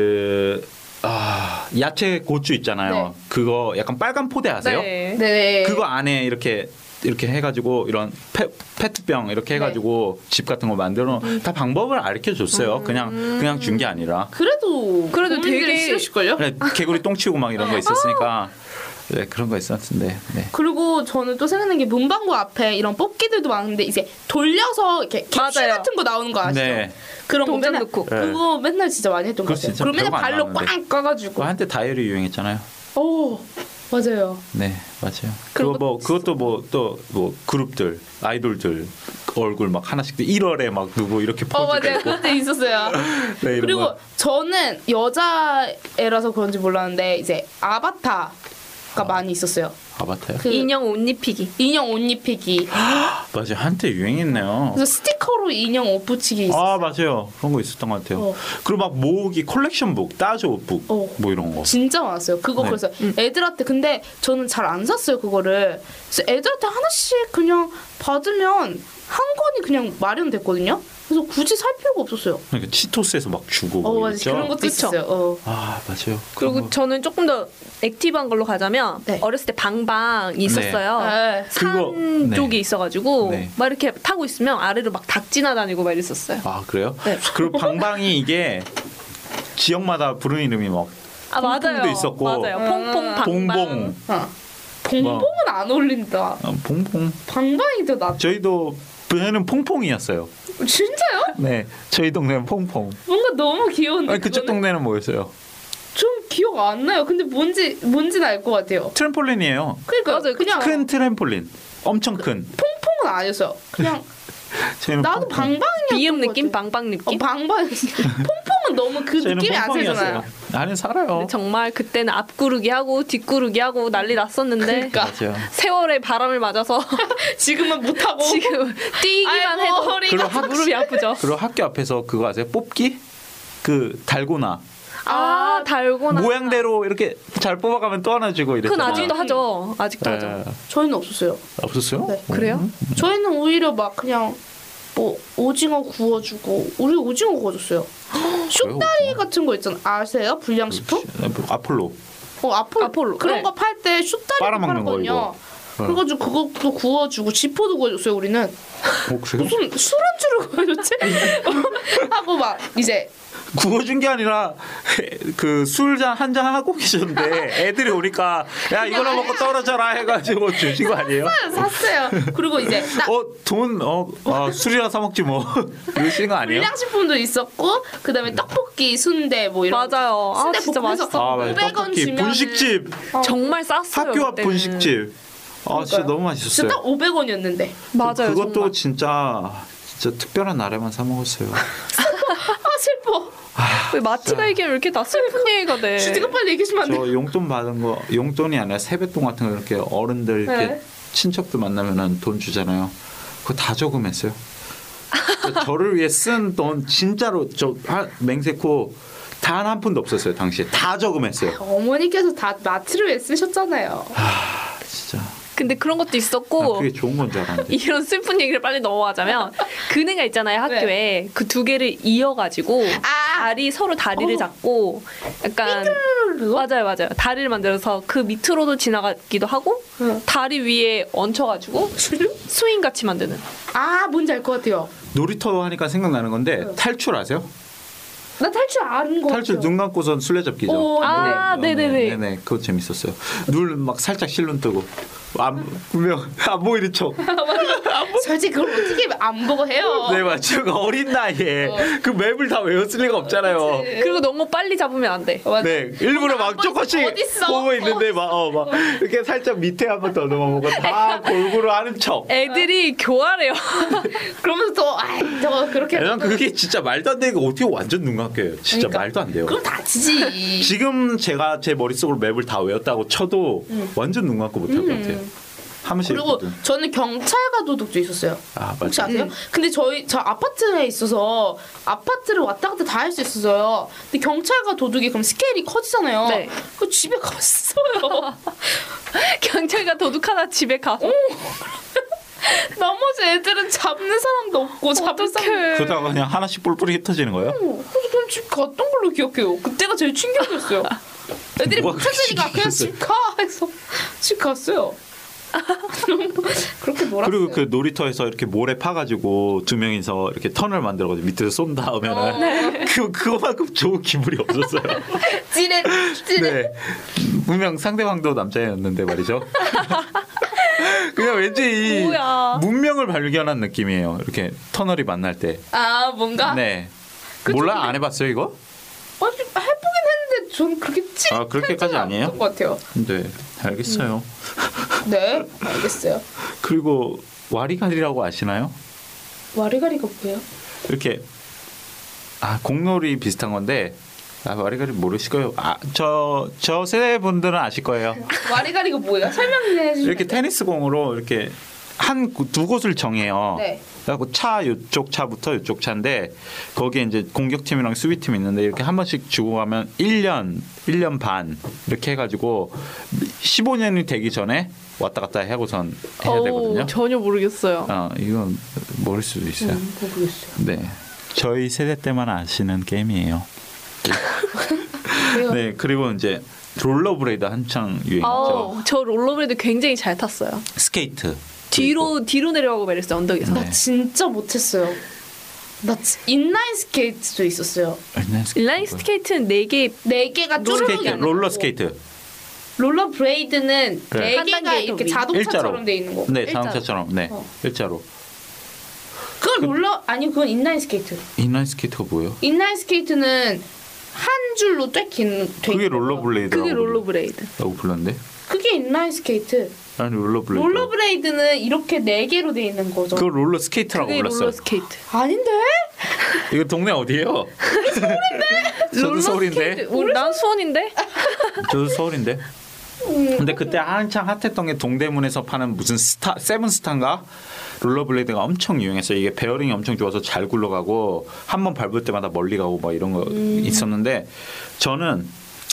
야채 고추 있잖아요. 네. 그거 약간 빨간 포대 아세요? 네. 네. 그거 안에 이렇게 해가지고 이런 페트병 이렇게 해가지고 집 같은 거 만들어 다 방법을 알려 줬어요. 그냥 준 게 아니라. 그래도 부모님들이 되게- 싫으실걸요? 그래, 개구리 똥 치우고 막 이런 거 있었으니까 네, 그런 거 있었는데. 네. 그리고 저는 또 생각난 게 문방구 앞에 이런 뽑기들도 많은데 이제 돌려서 이렇게 캡슐 맞아요. 같은 거 나오는 거 아시죠? 네. 그런 거 동전 맨날 넣고. 그거 맨날 진짜 많이 했던 거 그거 같아요. 진짜 그럼 맨날 별거 안 발로 나왔는데. 꽝 까가지고. 그 한때 다이어리 유행했잖아요. 오 맞아요. 네, 맞아요. 그런 그것도 뭐 그룹들, 아이돌들 얼굴 막 하나씩 1월에 막 누구 이렇게 포즈 맞아요. 내고. 그때 있었어요. 네, 이런 그리고 거. 저는 여자애라서 그런지 몰랐는데 이제 아바타가 많이 있었어요. 아바타요? 그 인형 옷 입히기. 인형 옷 입히기. 맞아요. 한때 유행했네요. 그래서 스티커로 인형 옷 붙이기 있었어요. 아 맞아요. 그런 거 있었던 것 같아요. 어. 그리고 막 모으기 콜렉션북, 따조북 어. 뭐 이런 거. 진짜 많았어요. 그거 네. 그래서 애들한테 근데 저는 잘 안 샀어요 그거를. 그래서 애들한테 하나씩 그냥 받으면 한 권이 그냥 마련됐거든요. 그래서 굳이 살 필요가 없었어요. 그러니까 치토스에서 막 주고 뭐 맞아 이랬죠? 그런 것도 그쵸. 있었어요. 아 맞아요. 그리고 그런 거. 저는 조금 더 액티브한 걸로 가자면 네. 어렸을 때 방방이 있었어요. 네. 산 그거, 네. 쪽이 있어가지고 네. 막 이렇게 타고 있으면 아래로 막 닭 지나다니고 막 이랬었어요. 아 그래요? 네. 그리고 방방이 이게 지역마다 부르는 이름이 막 아 퐁퐁도 맞아요. 있었고. 맞아요. 퐁퐁 방방. 봉봉, 봉봉은 안 어울린다. 봉봉. 방방이 더 낫. 저희도 부에는 퐁퐁이었어요. 진짜요? 네, 저희 동네는 퐁퐁. 뭔가 너무 귀여운데. 아니, 그쪽 그거는? 동네는 뭐였어요? 좀 기억 안 나요. 근데 뭔지는 알 것 같아요. 트램폴린이에요. 그러니까 맞아요. 그냥 큰 트램폴린, 엄청 큰. 퐁퐁은 아니었어요. 그냥 저희는 나도 퐁퐁. 방방이었던 비음 것 느낌, 같아요. 방방 느낌. 방방. 퐁퐁은 너무 그 저희는 느낌이 안 퐁퐁이었어요. 살잖아요. 나는 살아요. 근데 정말 그때는 앞구르기 하고 뒷구르기 하고 난리 났었는데 그러니까 맞아요. 세월의 바람을 맞아서 지금은 못하고 지금 뛰기만 아이고, 해도 허리가 무릎이 아프죠. 그리고 학교 앞에서 그거 아세요? 뽑기? 그 달고나 아, 달고나. 모양대로 이렇게 잘 뽑아가면 또 하나 주고 그건 이랬잖아요. 아직도 하죠. 아직도 하죠. 예. 저희는 없었어요. 없었어요? 네. 그래요? 저희는 오히려 막 그냥 뭐 오징어 구워주고 우리 오징어 구워줬어요. 쑥다리 같은 거 있잖아. 아세요? 불량식품? 아폴로. 아폴로. 그런 네. 거 팔 때 쑥다리 빨아먹는 거, 팔거든요. 이거. 그래가지고 그것도 구워주고 지포도 구워줬어요. 우리는 그래요? 무슨 술안주를 구워줬지? 하고 막 이제 구워준 게 아니라 그 술잔 한 잔 하고 계셨는데 애들이 오니까 야 이거나 먹고 떨어져라 해가지고 주신 거 아니에요? 샀어요. 그리고 이제 딱 술이나 사 먹지 뭐 이러신 거 아니에요? 불량식품도 있었고 그다음에 떡볶이, 순대 뭐 이런 맞아요. 아, 순대 진짜 볶음해서 맛있어. 아 맞아 500원 떡볶이 주면은 분식집 정말 쌌어요. 학교 앞 그때는. 분식집 아 진짜 너무 맛있었어요. 진짜 딱 500원이었는데. 맞아요. 그것도 정말. 진짜 특별한 날에만 사 먹었어요. 아 슬퍼. 왜 마트가 얘기하면 왜 이렇게 다 슬픈 얘기가 돼? 주디가 빨리 얘기해주면 안 돼. 저 용돈 받은 거 용돈이 아니라 세뱃돈 같은 거 이렇게 어른들 이렇게 네. 친척들 만나면은 돈 주잖아요. 그거 다 저금했어요. 저를 위해 쓴 돈 진짜로 맹세코 단 한 푼도 없었어요. 당시에 다 저금했어요. 어머니께서 다 마트를 왜 쓰셨잖아요. 진짜 근데 그런 것도 난 있었고 그게 좋은 건 줄 알았는데. 이런 슬픈 얘기를 빨리 넘어가자면 그네가 있잖아요 학교에 그 두 개를 이어가지고 서로 다리를 잡고 약간 맞아요 다리를 만들어서 그 밑으로도 지나가기도 하고 다리 위에 얹혀가지고 스윙 같이 만드는. 아 뭔지 알 것 같아요. 놀이터 하니까 생각나는 건데 탈출 아세요? 나 탈출 아는 거 탈출 같아요. 눈 감고선 술래잡기죠. 오, 아, 네네네. 네네 그거 재밌었어요. 눈 막 살짝 실눈 뜨고 분명 안 보이는 척. 솔직히 그걸 어떻게 안 보고 해요. 네 맞죠. 어린 나이에 그 맵을 다 외웠을 리가 없잖아요. 그리고 너무 빨리 잡으면 안 돼. 맞아. 네 일부러 막 안 보이지. 조금씩 어딨어? 보고 있는데 막 이렇게 살짝 밑에 한 번 더 넘어보고 다 골고루 하는 척. 애들이 교활해요. 그러면서 또 저거 그렇게 난 그게 진짜 말도 안 되는 거 어떻게 완전 눈 감겨요. 진짜 그러니까. 말도 안 돼요. 그럼 다치지. 지금 제가 제 머릿속으로 맵을 다 외웠다고 쳐도 완전 눈 감고 못할 것 같아요. 하면서 그리고 있거든. 저는 경찰과 도둑도 있었어요. 아 혹시 맞아. 아세요? 근데 저 아파트에 있어서 아파트를 왔다 갔다 다 할 수 있었어요. 근데 경찰과 도둑이 그럼 스케일이 커지잖아요. 네. 그 집에 갔어요. 경찰과 도둑 하나 집에 가서 나머지 애들은 잡는 사람도 없고 잡을 사람. 어떡해. 그러다가 그냥 하나씩 뿔뿔이 흩어지는 거예요? 그래서 저는 집 갔던 걸로 기억해요. 그때가 제일 충격이었어요. 애들이 못 뭐가 그렇게 찾으니까 그냥 충격이었어요? 집 가 해서 집 갔어요. 그렇게 놀았어요. 그리고 그 놀이터에서 이렇게 모래 파가지고 두 명이서 이렇게 턴을 만들어가지고 밑에서 쏜 다음에는 그거만큼 좋은 기분이 없었어요. 찌릿. 네, 분명 상대방도 남자였는데 말이죠. 그냥 왠지 이 뭐야. 문명을 발견한 느낌이에요. 이렇게 터널이 만날 때. 아 뭔가. 네. 그쵸, 몰라 그게- 안 해봤어요 이거? 아니 해보긴 했는데 저는 그렇게 찌릿. 아, 그렇게까지 아니에요? 것 같아요. 네, 알겠어요. 네, 알겠어요. 그리고 와리가리라고 아시나요? 와리가리가 뭐예요? 이렇게 공놀이 비슷한 건데 와리가리 모르시고요. 저 세대 분들은 아실 거예요. 와리가리가 뭐예요? 설명해 주세요. 이렇게 테니스 공으로 이렇게 두 곳을 정해요. 네. 그래갖고 이쪽 차부터 이쪽 차인데 거기에 이제 공격팀이랑 수비팀이 있는데 이렇게 한 번씩 주고 가면 1년 반 이렇게 해가지고 15년이 되기 전에 왔다 갔다 하고선 해야 되거든요. 전혀 모르겠어요. 이건 모를 수도 있어요. 모르겠어요. 네, 저희 세대 때만 아시는 게임이에요. 네, 그리고 이제 롤러브레이드 한창 유행했죠. 저 롤러브레이드 굉장히 잘 탔어요. 스케이트. 뒤로 내려가고 말했어요 언덕에서. 네. 나 진짜 못했어요. 인라인 스케이트도 있었어요. 인라인 스케이트는 4개 4개가 쭈르륵이 안 롤러 나고. 스케이트. 롤러 브레이드는 네. 4개가 단계 이렇게 더 위. 자동차처럼 돼 있는 거. 네, 자동차처럼. 네, 일자로. 그건 롤러 아니 그건 인라인 스케이트. 인라인 스케이트가 뭐예요? 인라인 스케이트는 한 줄로 돼 그게 롤러블레이드라고 그게 롤러브레이드. 불렀는데? 그게 인라인 스케이트. 아니 롤러블레이드. 롤러브레이드는 이렇게 4개로 돼 있는 거죠. 그거 롤러 스케이트라고 그게 불렀어요. 롤러 스케이트. 아닌데? 이거 동네 어디예요? 저도 서울인데. 난 수원인데. 저도 서울인데. 근데 그때 한창 핫했던 게 동대문에서 파는 무슨 세븐스타인가 롤러블레이드가 엄청 유행했어요. 이게 베어링이 엄청 좋아서 잘 굴러가고 한 번 밟을 때마다 멀리 가고 막 이런 거 있었는데 저는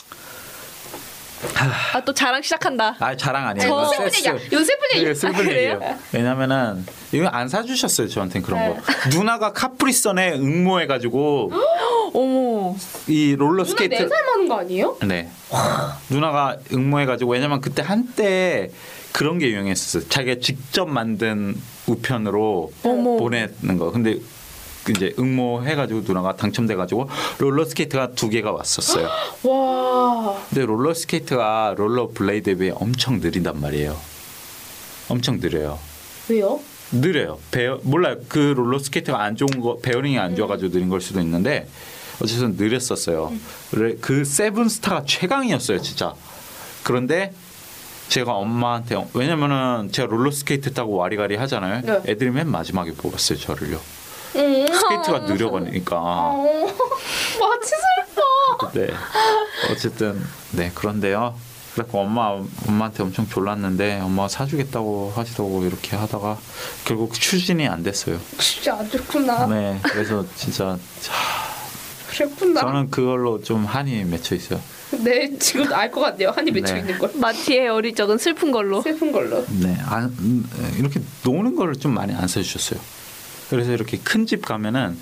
또 자랑 시작한다. 자랑 아니에요. 슬픈 얘기야. 이거 슬픈 얘기야. 슬픈 얘기예요. 왜냐면은 이거 안 사주셨어요 저한테는 그런 거. 누나가 카프리선에 응모해가지고 어머. 이 롤러 누나 스케이트 4살 많은 거 아니에요? 네. 누나가 응모해가지고 왜냐면 그때 한때 그런 게 유행했었어요. 자기가 직접 만든 우편으로 어머. 보내는 거. 근데 이제 응모해가지고 누나가 당첨돼가지고 롤러 스케이트가 2개가 왔었어요. 와. 근데 롤러 스케이트가 롤러 블레이드에 비해 엄청 느린단 말이에요. 엄청 느려요. 왜요? 느려요. 몰라요. 그 롤러 스케이트가 안 좋은 거, 베어링이 안 좋아가지고 느린 걸 수도 있는데 어쨌든 느렸었어요. 그 세븐스타가 최강이었어요, 진짜. 그런데 제가 엄마한테 왜냐면은 제가 롤러 스케이트 타고 와리가리 하잖아요. 네. 애들이 맨 마지막에 뽑았어요, 저를요. 스케이트가 느려가니까. 마치 슬퍼. 네. 어쨌든 네 그런데요. 그래서 엄마한테 엄청 졸랐는데 엄마가 사주겠다고 하시더라고 이렇게 하다가 결국 추진이 안 됐어요. 진짜 안 됐구나. 네. 그래서 진짜 그랬구나. 저는 그걸로 좀 한이 맺혀 있어요. 네, 지금 알 것 같네요. 한이 맺혀 네. 있는 걸. 마티의 어릴 적은 슬픈 걸로. 슬픈 걸로. 네. 이렇게 노는 거를 좀 많이 안 사주셨어요. 그래서 이렇게 큰 집 가면은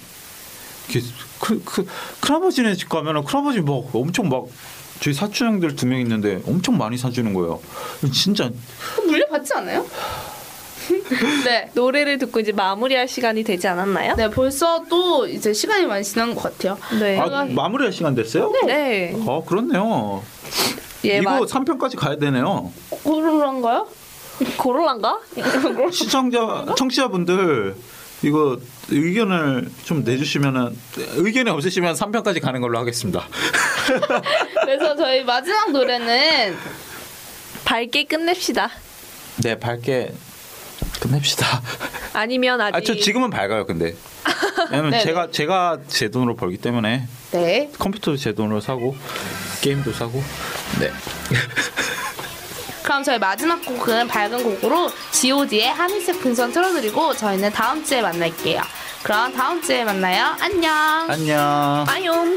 큰아버지네 집 가면은 큰아버지 막 엄청 막 저희 사촌형들 2명 있는데 엄청 많이 사주는 거예요. 진짜 물려받지 않아요? 네. 노래를 듣고 이제 마무리할 시간이 되지 않았나요? 네, 벌써 또 이제 시간이 많이 지난 것 같아요. 네. 마무리할 시간 됐어요? 네. 그렇네요. 예, 이거 3편까지 가야 되네요. 그런가요? 고롤란가? 청취자분들 이거 의견을 좀 내주시면은 의견이 없으시면 3편까지 가는 걸로 하겠습니다. 그래서 저희 마지막 노래는 밝게 끝냅시다. 네, 밝게 끝냅시다. 아니면 아직. 저 지금은 밝아요, 근데. 왜냐면 네네. 제가 제 돈으로 벌기 때문에 네. 컴퓨터도 제 돈으로 사고 게임도 사고. 네. 그럼 저희 마지막 곡은 밝은 곡으로 G.O.D의 하늘색 풍선 틀어드리고 저희는 다음 주에 만날게요. 그럼 다음 주에 만나요. 안녕. 안녕. 빠용.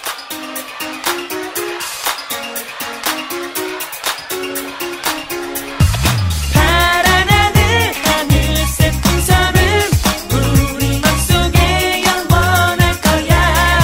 파란 하늘 하늘색 풍선은 우리 맘속에 영원할 거야.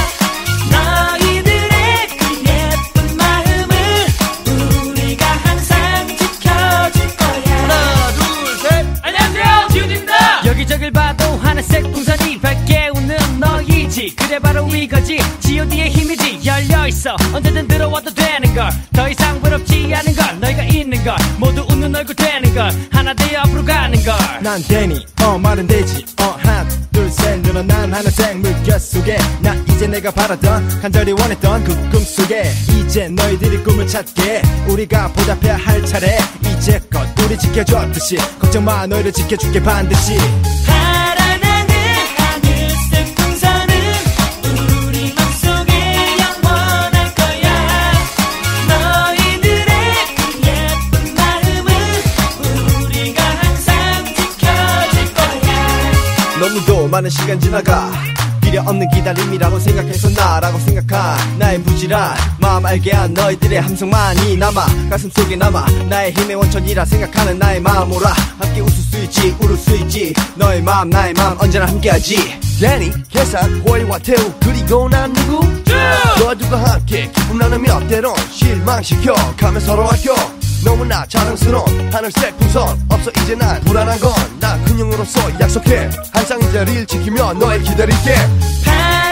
너희들의 그 예쁜 마음을 우리가 항상 지켜줄 거야. 하나 둘 셋. 안녕하세요, 지우디입니다. 여기저길 봐도 하늘색 풍선이 밝게 웃는 너희지. 그래 바로 이거지. G.O.D의 힘이지. 열려있어 언제든 들어와도 되는걸. 더 이상 부럽지 않은걸. 너희가 있는걸 모두 웃는 얼굴 되는걸. 하나 되어 앞으로 가는걸. 난 데니 말은 되지 하나 둘 셋 늘어난 하늘색 물결 속에 나 이제 내가 바라던 간절히 원했던 그 꿈 속에 이제 너희들이 꿈을 찾게 우리가 보답해야 할 차례. 이제껏 우리 지켜줬듯이 걱정 마 너희를 지켜줄게 반드시. 파란 하늘 하늘색 풍선은 우리 맘속에 영원할 거야. 너희들의 그 예쁜 마음을 우리가 항상 지켜줄 거야. 너무도 많은 시간 지나가 필요 없는 기다림이라고 생각해서 나라고 생각한 나의 부지런 마음 알게 한 너희들의 함성만이 남아 가슴속에 남아 나의 힘의 원천이라 생각하는 나의 마음 오라. 함께 웃을 수 있지 울을 수 있지 너의 마음 나의 마음 언제나 함께하지. 데니 계산 호의와 태우 그리고 난 누구 너희들과 함께 기쁨 나누며 때론 실망시켜 가며 서로 아껴 너무나 자랑스러운 하늘색 풍선 없어 이제 난 불안한 건 나 근육으로서 약속해 항상 이 자리를 지키며 너를 기다릴게.